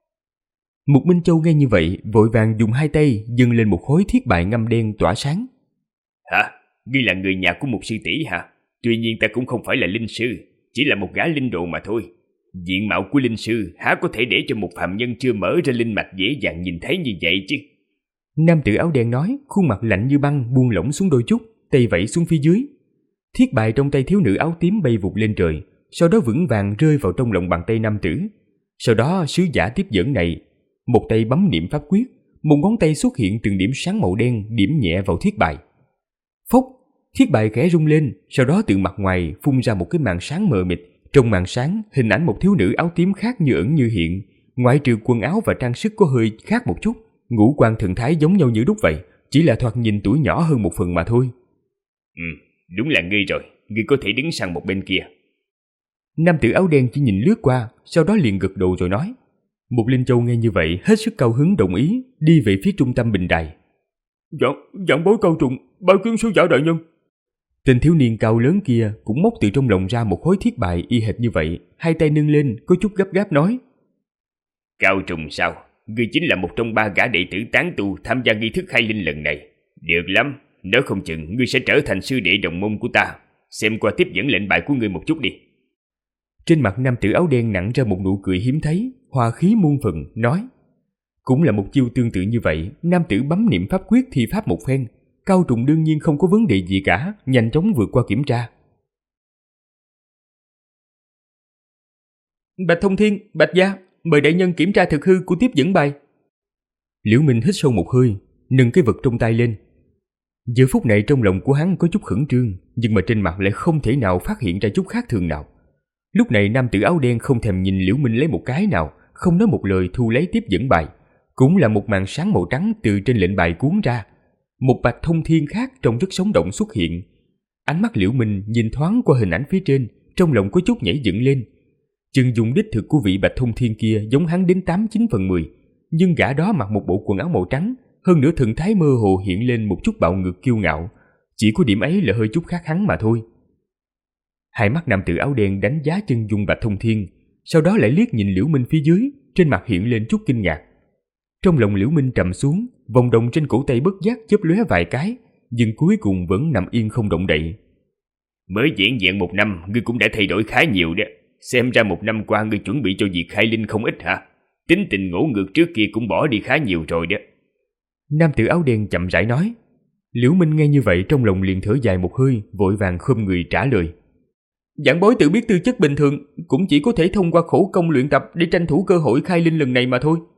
Mục Minh Châu nghe như vậy, vội vàng dùng hai tay dâng lên một khối thiết bài ngăm đen tỏa sáng. Hả? Ngươi là người nhà của một sư tỷ hả? Tuy nhiên ta cũng không phải là linh sư, chỉ là một gã linh đồ mà thôi. Diện mạo của linh sư há có thể để cho một phàm nhân chưa mở ra linh mạch dễ dàng nhìn thấy như vậy chứ? Nam tử áo đen nói, khuôn mặt lạnh như băng buông lỏng xuống đôi chút, tay vẫy xuống phía dưới. Thiết bài trong tay thiếu nữ áo tím bay vụt lên trời, sau đó vững vàng rơi vào trong lòng bàn tay nam tử. Sau đó sứ giả tiếp dẫn này, một tay bấm niệm pháp quyết, một ngón tay xuất hiện từng điểm sáng màu đen điểm nhẹ vào thiết bài. Phốc, thiết bài khẽ rung lên, sau đó từ mặt ngoài phun ra một cái màn sáng mờ mịt. Trong màn sáng, hình ảnh một thiếu nữ áo tím khác như ẩn như hiện, ngoại trừ quần áo và trang sức có hơi khác một chút, ngũ quan thần thái giống nhau như đúc vậy, chỉ là thoạt nhìn tuổi nhỏ hơn một phần mà thôi. Đúng là ngươi rồi, ngươi có thể đứng sang một bên kia. Nam tử áo đen chỉ nhìn lướt qua, sau đó liền gật đầu rồi nói. Mục Linh Châu nghe như vậy hết sức cao hứng đồng ý, đi về phía trung tâm bình đài. Giảng bối cao trùng, bái kiến sứ giả đại nhân. Tên thiếu niên cao lớn kia cũng móc từ trong lòng ra một khối thiết bài y hệt như vậy, hai tay nâng lên có chút gấp gáp nói. Cao trùng sao? Ngươi chính là một trong 3 gã đệ tử tán tu tham gia nghi thức khai linh lần này. Được lắm, nếu không chừng ngươi sẽ trở thành sư đệ đồng môn của ta. Xem qua tiếp dẫn lệnh bài của ngươi một chút đi. Trên mặt nam tử áo đen nặng ra một nụ cười hiếm thấy, hòa khí muôn phần, nói. Cũng là một chiêu tương tự như vậy, nam tử bấm niệm pháp quyết thi pháp một phen. Cao trùng đương nhiên không có vấn đề gì cả, nhanh chóng vượt qua kiểm tra. Bạch Thông Thiên, Bạch Gia, mời đại nhân kiểm tra thực hư của tiếp dẫn bài. Liễu Minh hít sâu một hơi, nâng cái vật trong tay lên. Giờ phút này trong lòng của hắn có chút khẩn trương, nhưng mà trên mặt lại không thể nào phát hiện ra chút khác thường nào. Lúc này nam tử áo đen không thèm nhìn Liễu Minh lấy một cái nào, không nói một lời thu lấy tiếp dẫn bài. Cũng là một màn sáng màu trắng từ trên lệnh bài cuốn ra. Một Bạch Thông Thiên khác trông rất sống động xuất hiện. Ánh mắt Liễu Minh nhìn thoáng qua hình ảnh phía trên, trong lòng có chút nhảy dựng lên. Chân dung đích thực của vị Bạch Thông Thiên kia giống hắn đến 89/10, nhưng gã đó mặc một bộ quần áo màu trắng, hơn nữa thần thái mơ hồ hiện lên một chút bạo ngược kiêu ngạo, chỉ có điểm ấy là hơi chút khác hắn mà thôi. Hai mắt nam tử áo đen đánh giá chân dung Bạch Thông Thiên, sau đó lại liếc nhìn Liễu Minh phía dưới, trên mặt hiện lên chút kinh ngạc. Trong lòng Liễu Minh trầm xuống, vòng đồng trên cổ tay bất giác chớp lóe vài cái, nhưng cuối cùng vẫn nằm yên không động đậy. Mới diễn dạng 1 năm, ngươi cũng đã thay đổi khá nhiều đó. Xem ra 1 năm qua ngươi chuẩn bị cho việc khai linh không ít hả? Tính tình ngỗ ngược trước kia cũng bỏ đi khá nhiều rồi đó. Nam tử áo đen chậm rãi nói. Liễu Minh nghe như vậy trong lòng liền thở dài một hơi, vội vàng khom người trả lời. Giảng bối tự biết tư chất bình thường, cũng chỉ có thể thông qua khổ công luyện tập để tranh thủ cơ hội khai linh lần này mà thôi.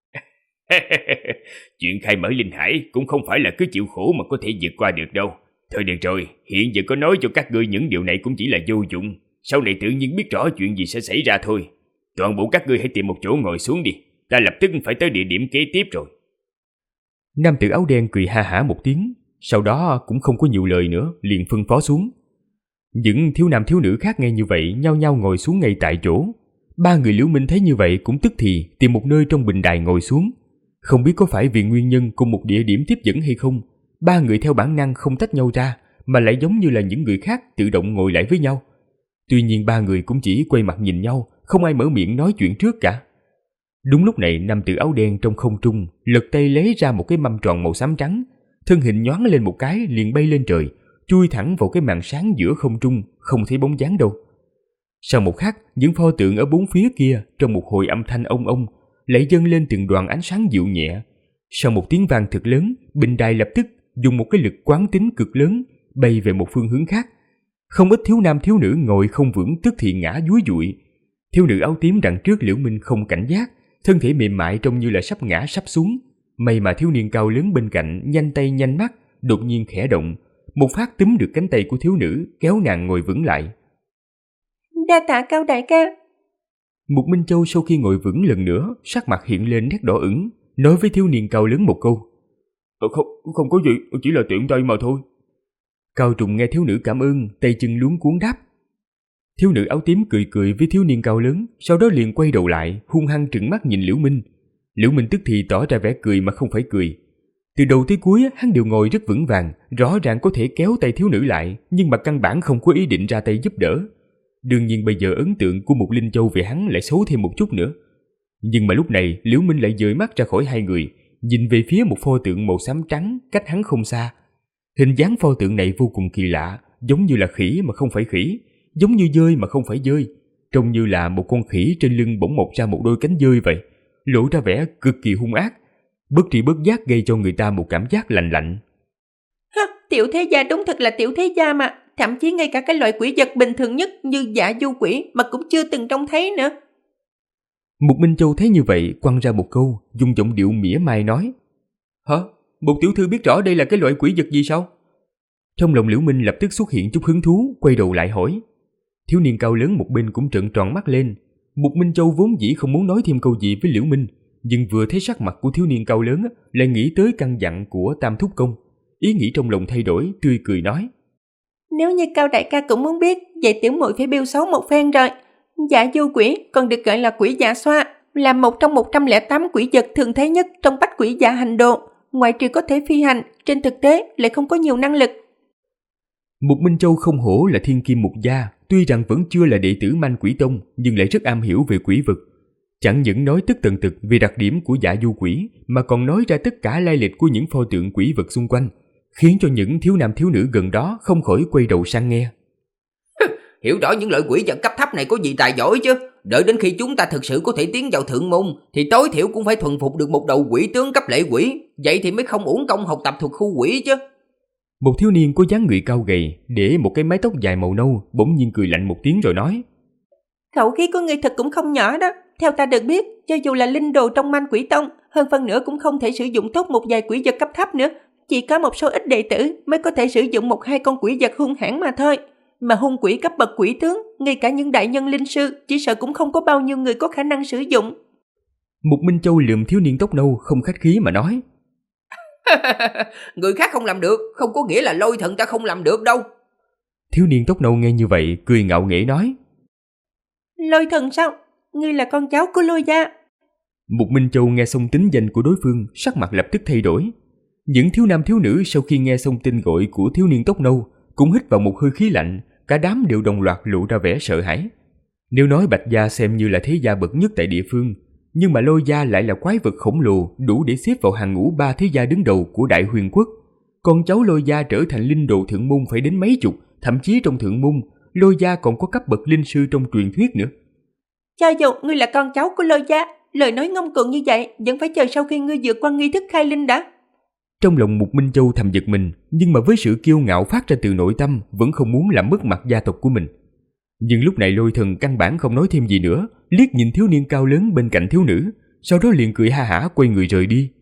Chuyện khai mở linh hải cũng không phải là cứ chịu khổ mà có thể vượt qua được đâu. Thôi được rồi, hiện giờ có nói cho các ngươi những điều này cũng chỉ là vô dụng. Sau này tự nhiên biết rõ chuyện gì sẽ xảy ra thôi. Toàn bộ các ngươi hãy tìm một chỗ ngồi xuống đi. Ta lập tức phải tới địa điểm kế tiếp rồi. Nam tử áo đen cười ha hả một tiếng, sau đó cũng không có nhiều lời nữa, liền phân phó xuống. Những thiếu nam thiếu nữ khác nghe như vậy nhao nhao ngồi xuống ngay tại chỗ. Ba người Liễu Minh thấy như vậy cũng tức thì tìm một nơi trong bình đài ngồi xuống. Không biết có phải vì nguyên nhân cùng một địa điểm tiếp dẫn hay không, ba người theo bản năng không tách nhau ra, mà lại giống như là những người khác tự động ngồi lại với nhau. Tuy nhiên ba người cũng chỉ quay mặt nhìn nhau, không ai mở miệng nói chuyện trước cả. Đúng lúc này, nam tử áo đen trong không trung lật tay lấy ra một cái mâm tròn màu xám trắng, thân hình nhoáng lên một cái liền bay lên trời, chui thẳng vào cái màn sáng giữa không trung, không thấy bóng dáng đâu. Sau một khắc, những pho tượng ở bốn phía kia trong một hồi âm thanh ông ông lại dâng lên từng đoàn ánh sáng dịu nhẹ. Sau một tiếng vang thật lớn, bình đài lập tức dùng một cái lực quán tính cực lớn bay về một phương hướng khác. Không ít thiếu nam thiếu nữ ngồi không vững tức thì ngã dúi dụi. Thiếu nữ áo tím đằng trước Liễu Minh không cảnh giác, thân thể mềm mại trông như là sắp ngã sắp xuống. May mà thiếu niên cao lớn bên cạnh nhanh tay nhanh mắt, đột nhiên khẽ động, một phát túm được cánh tay của thiếu nữ, kéo nàng ngồi vững lại. Đa tạ Cao đại ca. Mục Minh Châu sau khi ngồi vững lần nữa, sắc mặt hiện lên nét đỏ ửng, nói với thiếu niên cao lớn một câu. Không có gì, chỉ là tiện tay mà thôi. Cao Trùng nghe thiếu nữ cảm ơn, tay chân luống cuống đáp. Thiếu nữ áo tím cười cười với thiếu niên cao lớn, sau đó liền quay đầu lại, hung hăng trừng mắt nhìn Liễu Minh. Liễu Minh tức thì tỏ ra vẻ cười mà không phải cười. Từ đầu tới cuối hắn đều ngồi rất vững vàng, rõ ràng có thể kéo tay thiếu nữ lại, nhưng mà căn bản không có ý định ra tay giúp đỡ. Đương nhiên bây giờ ấn tượng của Mục Linh Châu về hắn lại xấu thêm một chút nữa. Nhưng mà lúc này Liễu Minh lại dời mắt ra khỏi hai người, nhìn về phía một pho tượng màu xám trắng cách hắn không xa. Hình dáng pho tượng này vô cùng kỳ lạ, giống như là khỉ mà không phải khỉ, giống như dơi mà không phải dơi, trông như là một con khỉ trên lưng bỗng mọc ra một đôi cánh dơi vậy, lộ ra vẻ cực kỳ hung ác, bất tri bất giác gây cho người ta một cảm giác lạnh lạnh. Ha, tiểu thế gia đúng thật là tiểu thế gia mà, thậm chí ngay cả cái loại quỷ vật bình thường nhất như dạ du quỷ mà cũng chưa từng trông thấy nữa. Mục Minh Châu thấy như vậy quăng ra một câu, dùng giọng điệu mỉa mai nói. Hả? Một tiểu thư biết rõ đây là cái loại quỷ vật gì sao? Trong lòng Liễu Minh lập tức xuất hiện chút hứng thú, quay đầu lại hỏi. Thiếu niên cao lớn một bên cũng trợn tròn mắt lên. Mục Minh Châu vốn dĩ không muốn nói thêm câu gì với Liễu Minh, nhưng vừa thấy sắc mặt của thiếu niên cao lớn lại nghĩ tới căn dặn của Tam Thúc Công. Ý nghĩ trong lòng thay đổi, tươi cười nói. Nếu như Cao đại ca cũng muốn biết, vậy tiểu muội phải biêu xấu một phen rồi. Dạ du quỷ còn được gọi là quỷ dạ xoa, là một trong 108 quỷ vật thường thấy nhất trong bách quỷ dạ hành đồ. Ngoại trừ có thể phi hành, trên thực tế lại không có nhiều năng lực. Mục Minh Châu không hổ là thiên kim mục gia, tuy rằng vẫn chưa là đệ tử Manh Quỷ Tông, nhưng lại rất am hiểu về quỷ vật. Chẳng những nói tất tần tật về đặc điểm của dạ du quỷ, mà còn nói ra tất cả lai lịch của những pho tượng quỷ vật xung quanh, khiến cho những thiếu nam thiếu nữ gần đó không khỏi quay đầu sang nghe. Hiểu rõ những loại quỷ vật cấp thấp này có gì tài giỏi chứ. Đợi đến khi chúng ta thực sự có thể tiến vào thượng môn, thì tối thiểu cũng phải thuần phục được một đầu quỷ tướng cấp lệ quỷ. Vậy thì mới không uổng công học tập thuộc khu quỷ chứ. Một thiếu niên có dáng người cao gầy, để một cái mái tóc dài màu nâu, bỗng nhiên cười lạnh một tiếng rồi nói. Khẩu khí của ngươi thật cũng không nhỏ đó. Theo ta được biết, cho dù là linh đồ trong Manh Quỷ Tông, hơn phân nửa cũng không thể sử dụng tốt một vài quỷ vật cấp thấp nữa. Chỉ có một số ít đệ tử mới có thể sử dụng 1-2 con quỷ vật hung hãn mà thôi. Mà hung quỷ cấp bậc quỷ tướng, ngay cả những đại nhân linh sư, chỉ sợ cũng không có bao nhiêu người có khả năng sử dụng. Mục Minh Châu lườm thiếu niên tóc nâu không khách khí mà nói. Người khác không làm được, không có nghĩa là Lôi Thần ta không làm được đâu. Thiếu niên tóc nâu nghe như vậy, cười ngạo nghễ nói: Lôi thần sao? Ngươi là con cháu của Lôi gia. Mục Minh Châu nghe xong tính danh của đối phương, sắc mặt lập tức thay đổi. Những thiếu nam thiếu nữ sau khi nghe xong tên gọi của thiếu niên tóc nâu cũng hít vào một hơi khí lạnh, cả đám đều đồng loạt lộ ra vẻ sợ hãi. Nếu nói Bạch gia xem như là thế gia bậc nhất tại địa phương, nhưng mà Lôi gia lại là quái vật khổng lồ đủ để xếp vào hàng ngũ 3 thế gia đứng đầu của Đại Huyền quốc. Con cháu Lôi gia trở thành linh đồ thượng môn phải đến mấy chục, thậm chí trong thượng môn, Lôi gia còn có cấp bậc linh sư trong truyền thuyết nữa. Cho dù ngươi là con cháu của Lôi gia, lời nói ngông cuồng như vậy vẫn phải chờ sau khi ngươi vượt qua nghi thức khai linh đã. Trong lòng Mục Minh Châu thầm giật mình, nhưng mà với sự kiêu ngạo phát ra từ nội tâm vẫn không muốn làm mất mặt gia tộc của mình. Nhưng lúc này Lôi Thần căn bản không nói thêm gì nữa, liếc nhìn thiếu niên cao lớn bên cạnh thiếu nữ, sau đó liền cười ha hả quay người rời đi.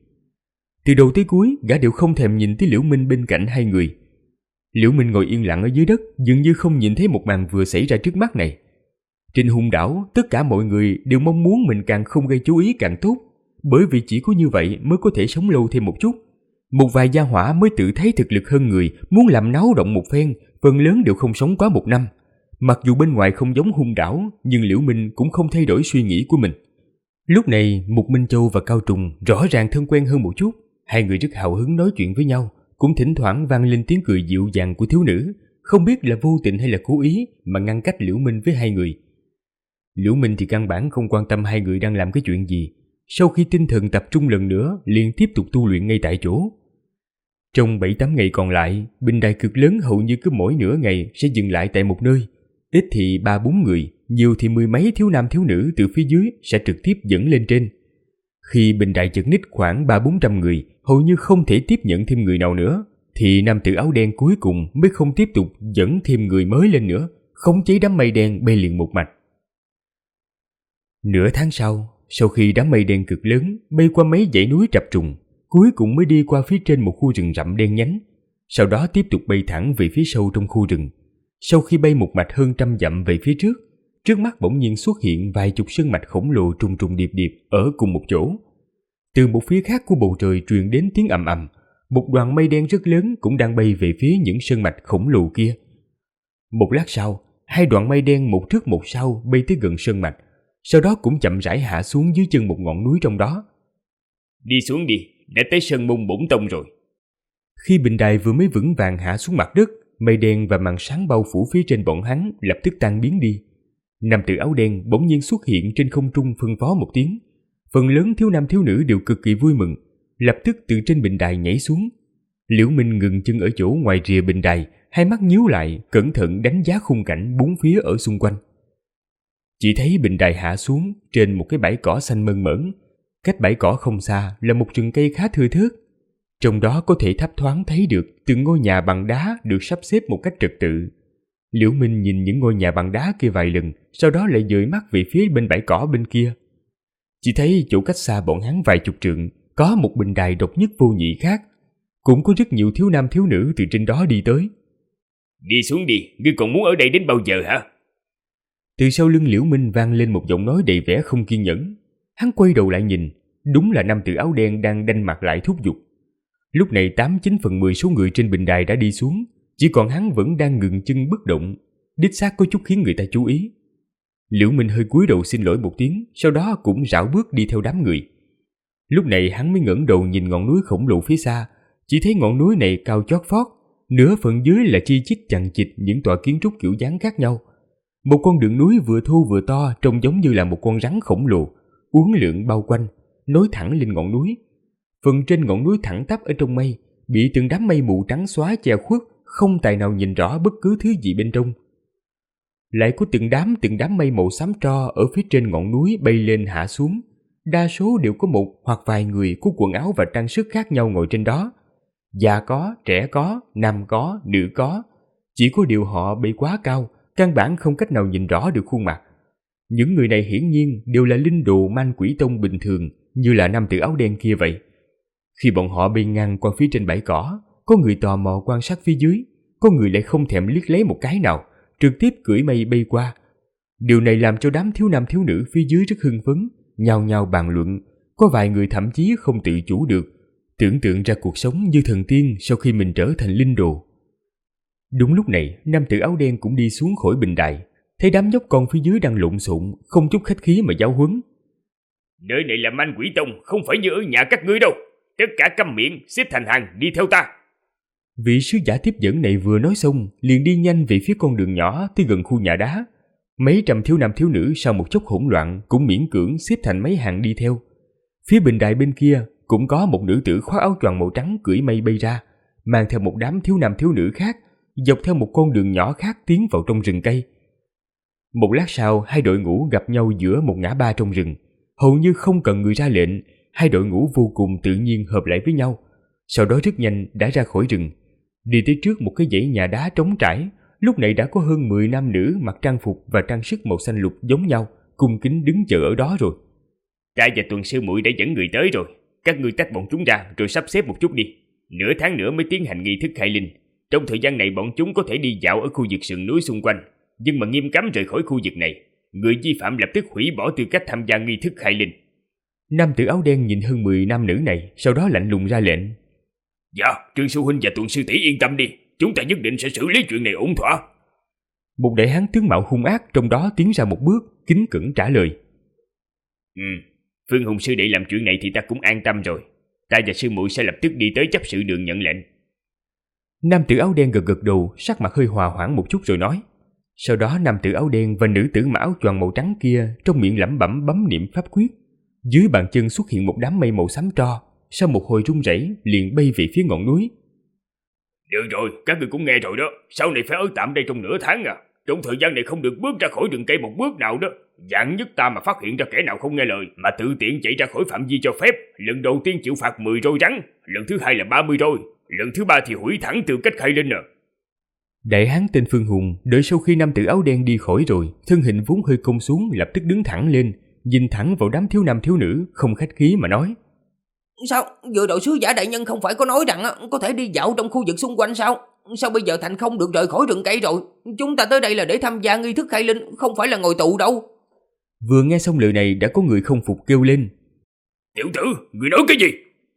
Từ đầu tới cuối, gã đều không thèm nhìn tới Liễu Minh bên cạnh hai người. Liễu Minh ngồi yên lặng ở dưới đất, dường như không nhìn thấy một màn vừa xảy ra trước mắt này. Trên hung đảo, tất cả mọi người đều mong muốn mình càng không gây chú ý càng tốt, bởi vì chỉ có như vậy mới có thể sống lâu thêm một chút. Một vài gia hỏa mới tự thấy thực lực hơn người, muốn làm náo động một phen, phần lớn đều không sống quá 1 năm. Mặc dù bên ngoài không giống hung đảo, nhưng Liễu Minh cũng không thay đổi suy nghĩ của mình. Lúc này, Mục Minh Châu và Cao Trùng rõ ràng thân quen hơn một chút, hai người rất hào hứng nói chuyện với nhau, cũng thỉnh thoảng vang lên tiếng cười dịu dàng của thiếu nữ, không biết là vô tình hay là cố ý mà ngăn cách Liễu Minh với hai người. Liễu Minh thì căn bản không quan tâm hai người đang làm cái chuyện gì, sau khi tinh thần tập trung lần nữa liền tiếp tục tu luyện ngay tại chỗ. Trong 7-8 ngày còn lại, bình đài cực lớn hầu như cứ mỗi nửa ngày sẽ dừng lại tại một nơi, ít thì 3-4 người, nhiều thì 10 mấy thiếu nam thiếu nữ từ phía dưới sẽ trực tiếp dẫn lên trên. Khi bình đài chật ních khoảng 300-400 người, hầu như không thể tiếp nhận thêm người nào nữa, thì nam tử áo đen cuối cùng mới không tiếp tục dẫn thêm người mới lên nữa, khống chế đám mây đen bay liền một mạch. Nửa tháng sau khi đám mây đen cực lớn bay qua mấy dãy núi trập trùng, cuối cùng mới đi qua phía trên một khu rừng rậm đen nhánh, sau đó tiếp tục bay thẳng về phía sâu trong khu rừng. Sau khi bay một mạch hơn 100 dặm về phía trước mắt bỗng nhiên xuất hiện vài chục sơn mạch khổng lồ trùng trùng điệp điệp ở cùng một chỗ. Từ một phía khác của bầu trời truyền đến tiếng ầm ầm, một đoàn mây đen rất lớn cũng đang bay về phía những sơn mạch khổng lồ kia. Một lát sau, hai đoàn mây đen một trước một sau bay tới gần sơn mạch, sau đó cũng chậm rãi hạ xuống dưới chân một ngọn núi trong đó. Đi xuống đi, đã tới Sơn Môn Bổn Tông rồi. Khi bình đài vừa mới vững vàng hạ xuống mặt đất, mây đen và màn sáng bao phủ phía trên bọn hắn lập tức tan biến đi. Nam tử áo đen bỗng nhiên xuất hiện trên không trung phân phó một tiếng. Phần lớn thiếu nam thiếu nữ đều cực kỳ vui mừng, lập tức từ trên bình đài nhảy xuống. Liễu Minh ngừng chân ở chỗ ngoài rìa bình đài, hai mắt nhíu lại, cẩn thận đánh giá khung cảnh bốn phía ở xung quanh. Chỉ thấy bình đài hạ xuống trên một cái bãi cỏ xanh mơn mởn, cách bãi cỏ không xa là một rừng cây khá thưa thớt. Trong đó có thể thấp thoáng thấy được từng ngôi nhà bằng đá được sắp xếp một cách trật tự. Liễu Minh nhìn những ngôi nhà bằng đá kia vài lần, sau đó lại dời mắt về phía bên bãi cỏ bên kia. Chỉ thấy chỗ cách xa bọn hắn vài chục trượng, có một bình đài độc nhất vô nhị khác. Cũng có rất nhiều thiếu nam thiếu nữ từ trên đó đi tới. Đi xuống đi, ngươi còn muốn ở đây đến bao giờ hả? Từ sau lưng Liễu Minh vang lên một giọng nói đầy vẻ không kiên nhẫn. Hắn quay đầu lại nhìn, đúng là nam tử áo đen đang đanh mặt lại thúc giục. Lúc này 89/10 số người trên bình đài đã đi xuống, chỉ còn hắn vẫn đang ngừng chân bất động, đích xác có chút khiến người ta chú ý. Liễu Minh hơi cúi đầu xin lỗi một tiếng, sau đó cũng rảo bước đi theo đám người. Lúc này hắn mới ngẩng đầu nhìn ngọn núi khổng lồ phía xa, chỉ thấy ngọn núi này cao chót vót, nửa phần dưới là chi chít chằng chịt những tòa kiến trúc kiểu dáng khác nhau. Một con đường núi vừa thô vừa to, trông giống như là một con rắn khổng lồ, uốn lượn bao quanh, nối thẳng lên ngọn núi. Phần trên ngọn núi thẳng tắp ở trong mây, bị từng đám mây mù trắng xóa che khuất, không tài nào nhìn rõ bất cứ thứ gì bên trong. Lại có từng đám mây màu xám tro ở phía trên ngọn núi bay lên hạ xuống. Đa số đều có một hoặc vài người có quần áo và trang sức khác nhau ngồi trên đó. Già có, trẻ có, nam có, nữ có. Chỉ có điều họ bay quá cao, căn bản không cách nào nhìn rõ được khuôn mặt. Những người này hiển nhiên đều là linh đồ Man Quỷ Tông bình thường, như là nam tử áo đen kia vậy. Khi bọn họ bay ngang qua phía trên bãi cỏ, có người tò mò quan sát phía dưới, có người lại không thèm liếc lấy một cái nào, trực tiếp cưỡi mây bay qua. Điều này làm cho đám thiếu nam thiếu nữ phía dưới rất hưng phấn, nhao nhao bàn luận, có vài người thậm chí không tự chủ được, tưởng tượng ra cuộc sống như thần tiên sau khi mình trở thành linh đồ. Đúng lúc này, nam tử áo đen cũng đi xuống khỏi bình đài, thấy đám nhóc con phía dưới đang lộn xộn, không chút khách khí mà giáo huấn. Nơi này là Man Quỷ Tông, không phải như ở nhà các ngươi đâu. Tất cả câm miệng, xếp thành hàng, đi theo ta. Vị sứ giả tiếp dẫn này vừa nói xong, liền đi nhanh về phía con đường nhỏ tới gần khu nhà đá. Mấy trăm thiếu nam thiếu nữ sau một chốc hỗn loạn cũng miễn cưỡng xếp thành mấy hàng đi theo. Phía bình đài bên kia cũng có một nữ tử khoác áo choàng màu trắng cưỡi mây bay ra, mang theo một đám thiếu nam thiếu nữ khác, dọc theo một con đường nhỏ khác tiến vào trong rừng cây. Một lát sau, hai đội ngũ gặp nhau giữa một ngã ba trong rừng. Hầu như không cần người ra lệnh, hai đội ngũ vô cùng tự nhiên hợp lại với nhau. Sau đó rất nhanh đã ra khỏi rừng, đi tới trước một cái dãy nhà đá trống trải. Lúc này đã có hơn 10 nam nữ mặc trang phục và trang sức màu xanh lục giống nhau, cung kính đứng chờ ở đó rồi. Ta và Tuần sư muội đã dẫn người tới rồi. Các ngươi tách bọn chúng ra rồi sắp xếp một chút đi. Nửa tháng nữa mới tiến hành nghi thức khai linh. Trong thời gian này bọn chúng có thể đi dạo ở khu vực sườn núi xung quanh, nhưng mà nghiêm cấm rời khỏi khu vực này. Người vi phạm lập tức hủy bỏ tư cách tham gia nghi thức khai linh. Nam tử áo đen nhìn hơn 10 nam nữ này, sau đó lạnh lùng ra lệnh. Dạ, Trương sư huynh và Tuần sư tỷ yên tâm đi, chúng ta nhất định sẽ xử lý chuyện này ổn thỏa. Một đại hán tướng mạo hung ác trong đó tiến ra một bước, kính cẩn trả lời. Phương Hùng sư đệ làm chuyện này thì ta cũng an tâm rồi. Ta và sư muội sẽ lập tức đi tới chấp sự đường nhận lệnh. Nam tử áo đen gật gật đầu, sắc mặt hơi hòa hoãn một chút rồi nói. Sau đó nam tử áo đen và nữ tử mặc áo choàng màu trắng kia trong miệng lẩm bẩm bấm niệm pháp quyết. Dưới bàn chân xuất hiện một đám mây màu xám tro, sau một hồi rung rẩy liền bay về phía ngọn núi. Được rồi, các người cũng nghe rồi đó. Sau này phải ở tạm đây trong nửa tháng à. Trong thời gian này không được bước ra khỏi rừng cây một bước nào đó. Vạn nhất ta mà phát hiện ra kẻ nào không nghe lời mà tự tiện chạy ra khỏi phạm vi cho phép, lần đầu tiên chịu phạt 10 roi rắn, lần thứ hai là 30 roi, lần thứ ba thì hủy thẳng tư cách khai linh à. Đại hán tên Phương Hùng đợi sau khi nam tử áo đen đi khỏi rồi, thân hình vốn hơi cong xuống lập tức đứng thẳng lên, nhìn thẳng vào đám thiếu nam thiếu nữ, không khách khí mà nói. Sao, vừa đội sứ giả đại nhân không phải có nói rằng có thể đi dạo trong khu vực xung quanh sao? Sao bây giờ thành không được rời khỏi rừng cây rồi? Chúng ta tới đây là để tham gia nghi thức khai linh, không phải là ngồi tù đâu. Vừa nghe xong lời này đã có người không phục kêu lên. Tiểu tử, người nói cái gì?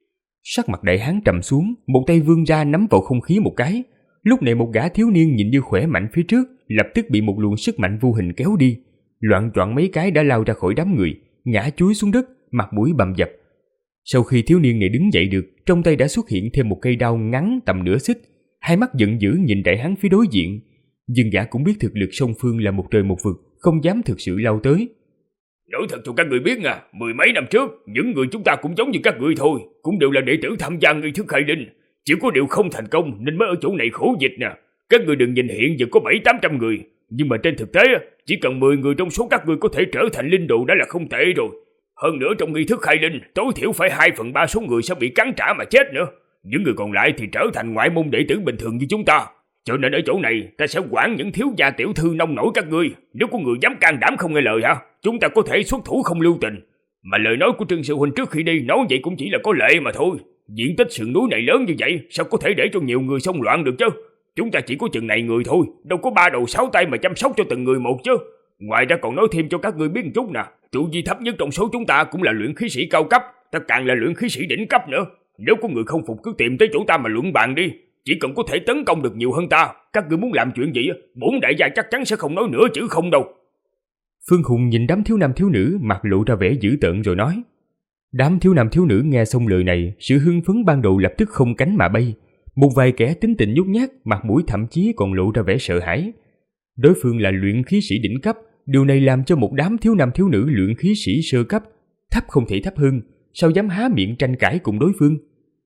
Sắc mặt đại hán trầm xuống, một tay vươn ra nắm vào không khí một cái. Lúc này một gã thiếu niên nhìn như khỏe mạnh phía trước lập tức bị một luồng sức mạnh vô hình kéo đi, loạng choạng mấy cái đã lao ra khỏi đám người, ngã chúi xuống đất, mặt mũi bầm dập. Sau khi thiếu niên này đứng dậy được, trong tay đã xuất hiện thêm một cây đao ngắn tầm nửa xích, hai mắt giận dữ nhìn đại hán phía đối diện. Nhưng gã cũng biết thực lực song phương là một trời một vực, không dám thực sự lao tới. Nói thật cho các người biết nha, 10 mấy năm trước, những người chúng ta cũng giống như các người thôi, cũng đều là đệ tử tham gia nghi thức khai linh. Chỉ có điều không thành công nên mới ở chỗ này khổ dịch nè. Các người đừng nhìn hiện giờ có 700-800 người, nhưng mà trên thực tế chỉ cần 10 người trong số các người có thể trở thành linh đồ đã là không tệ rồi. Hơn nữa trong nghi thức khai linh, tối thiểu phải 2/3 số người sẽ bị cắn trả mà chết nữa. Những người còn lại thì trở thành ngoại môn đệ tử bình thường như chúng ta. Cho nên ở chỗ này ta sẽ quản những thiếu gia tiểu thư nông nổi các ngươi. Nếu có người dám can đảm không nghe lời hả, chúng ta có thể xuất thủ không lưu tình. Mà lời nói của Trương sư huynh trước khi đi nói vậy cũng chỉ là có lệ mà thôi. Diện tích sườn núi này lớn như vậy, sao có thể để cho nhiều người xông loạn được chứ? Chúng ta chỉ có chừng này người thôi, đâu có 3 đầu 6 tay mà chăm sóc cho từng người một chứ. Ngoài ra còn nói thêm cho các ngươi biết một chút nè, trụ vi thấp nhất trong số chúng ta cũng là luyện khí sĩ cao cấp, ta càng là luyện khí sĩ đỉnh cấp nữa. Nếu có người không phục cứ tìm tới chỗ ta mà luận bàn đi, chỉ cần có thể tấn công được nhiều hơn ta, các ngươi muốn làm chuyện gì, bổn đại gia chắc chắn sẽ không nói nửa chữ không đâu. Phương Hùng nhìn đám thiếu nam thiếu nữ mặt lộ ra vẻ dữ tợn rồi nói. Đám thiếu nam thiếu nữ nghe xong lời này, sự hưng phấn ban đầu lập tức không cánh mà bay. Một vài kẻ tính tình nhút nhát, mặt mũi thậm chí còn lộ ra vẻ sợ hãi. Đối phương là luyện khí sĩ đỉnh cấp, điều này làm cho một đám thiếu nam thiếu nữ luyện khí sĩ sơ cấp, thấp không thể thấp hơn, sao dám há miệng tranh cãi cùng đối phương.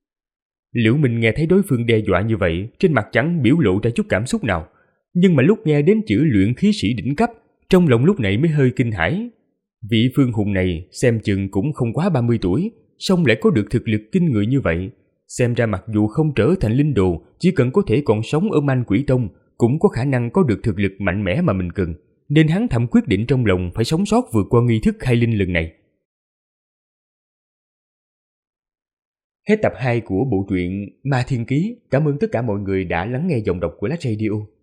Liễu Minh nghe thấy đối phương đe dọa như vậy, trên mặt chẳng biểu lộ ra chút cảm xúc nào, nhưng mà lúc nghe đến chữ luyện khí sĩ đỉnh cấp, trong lòng lúc này mới hơi kinh hãi. Vị Phương Hùng này xem chừng cũng không quá 30 tuổi, song lại có được thực lực kinh người như vậy. Xem ra mặc dù không trở thành linh đồ, chỉ cần có thể còn sống ở Man Quỷ Tông, cũng có khả năng có được thực lực mạnh mẽ mà mình cần, nên hắn thầm quyết định trong lòng phải sống sót vượt qua nghi thức khai linh lần này. Hết tập 2 của bộ truyện Ma Thiên Ký. Cảm ơn tất cả mọi người đã lắng nghe giọng đọc của Lách Radio.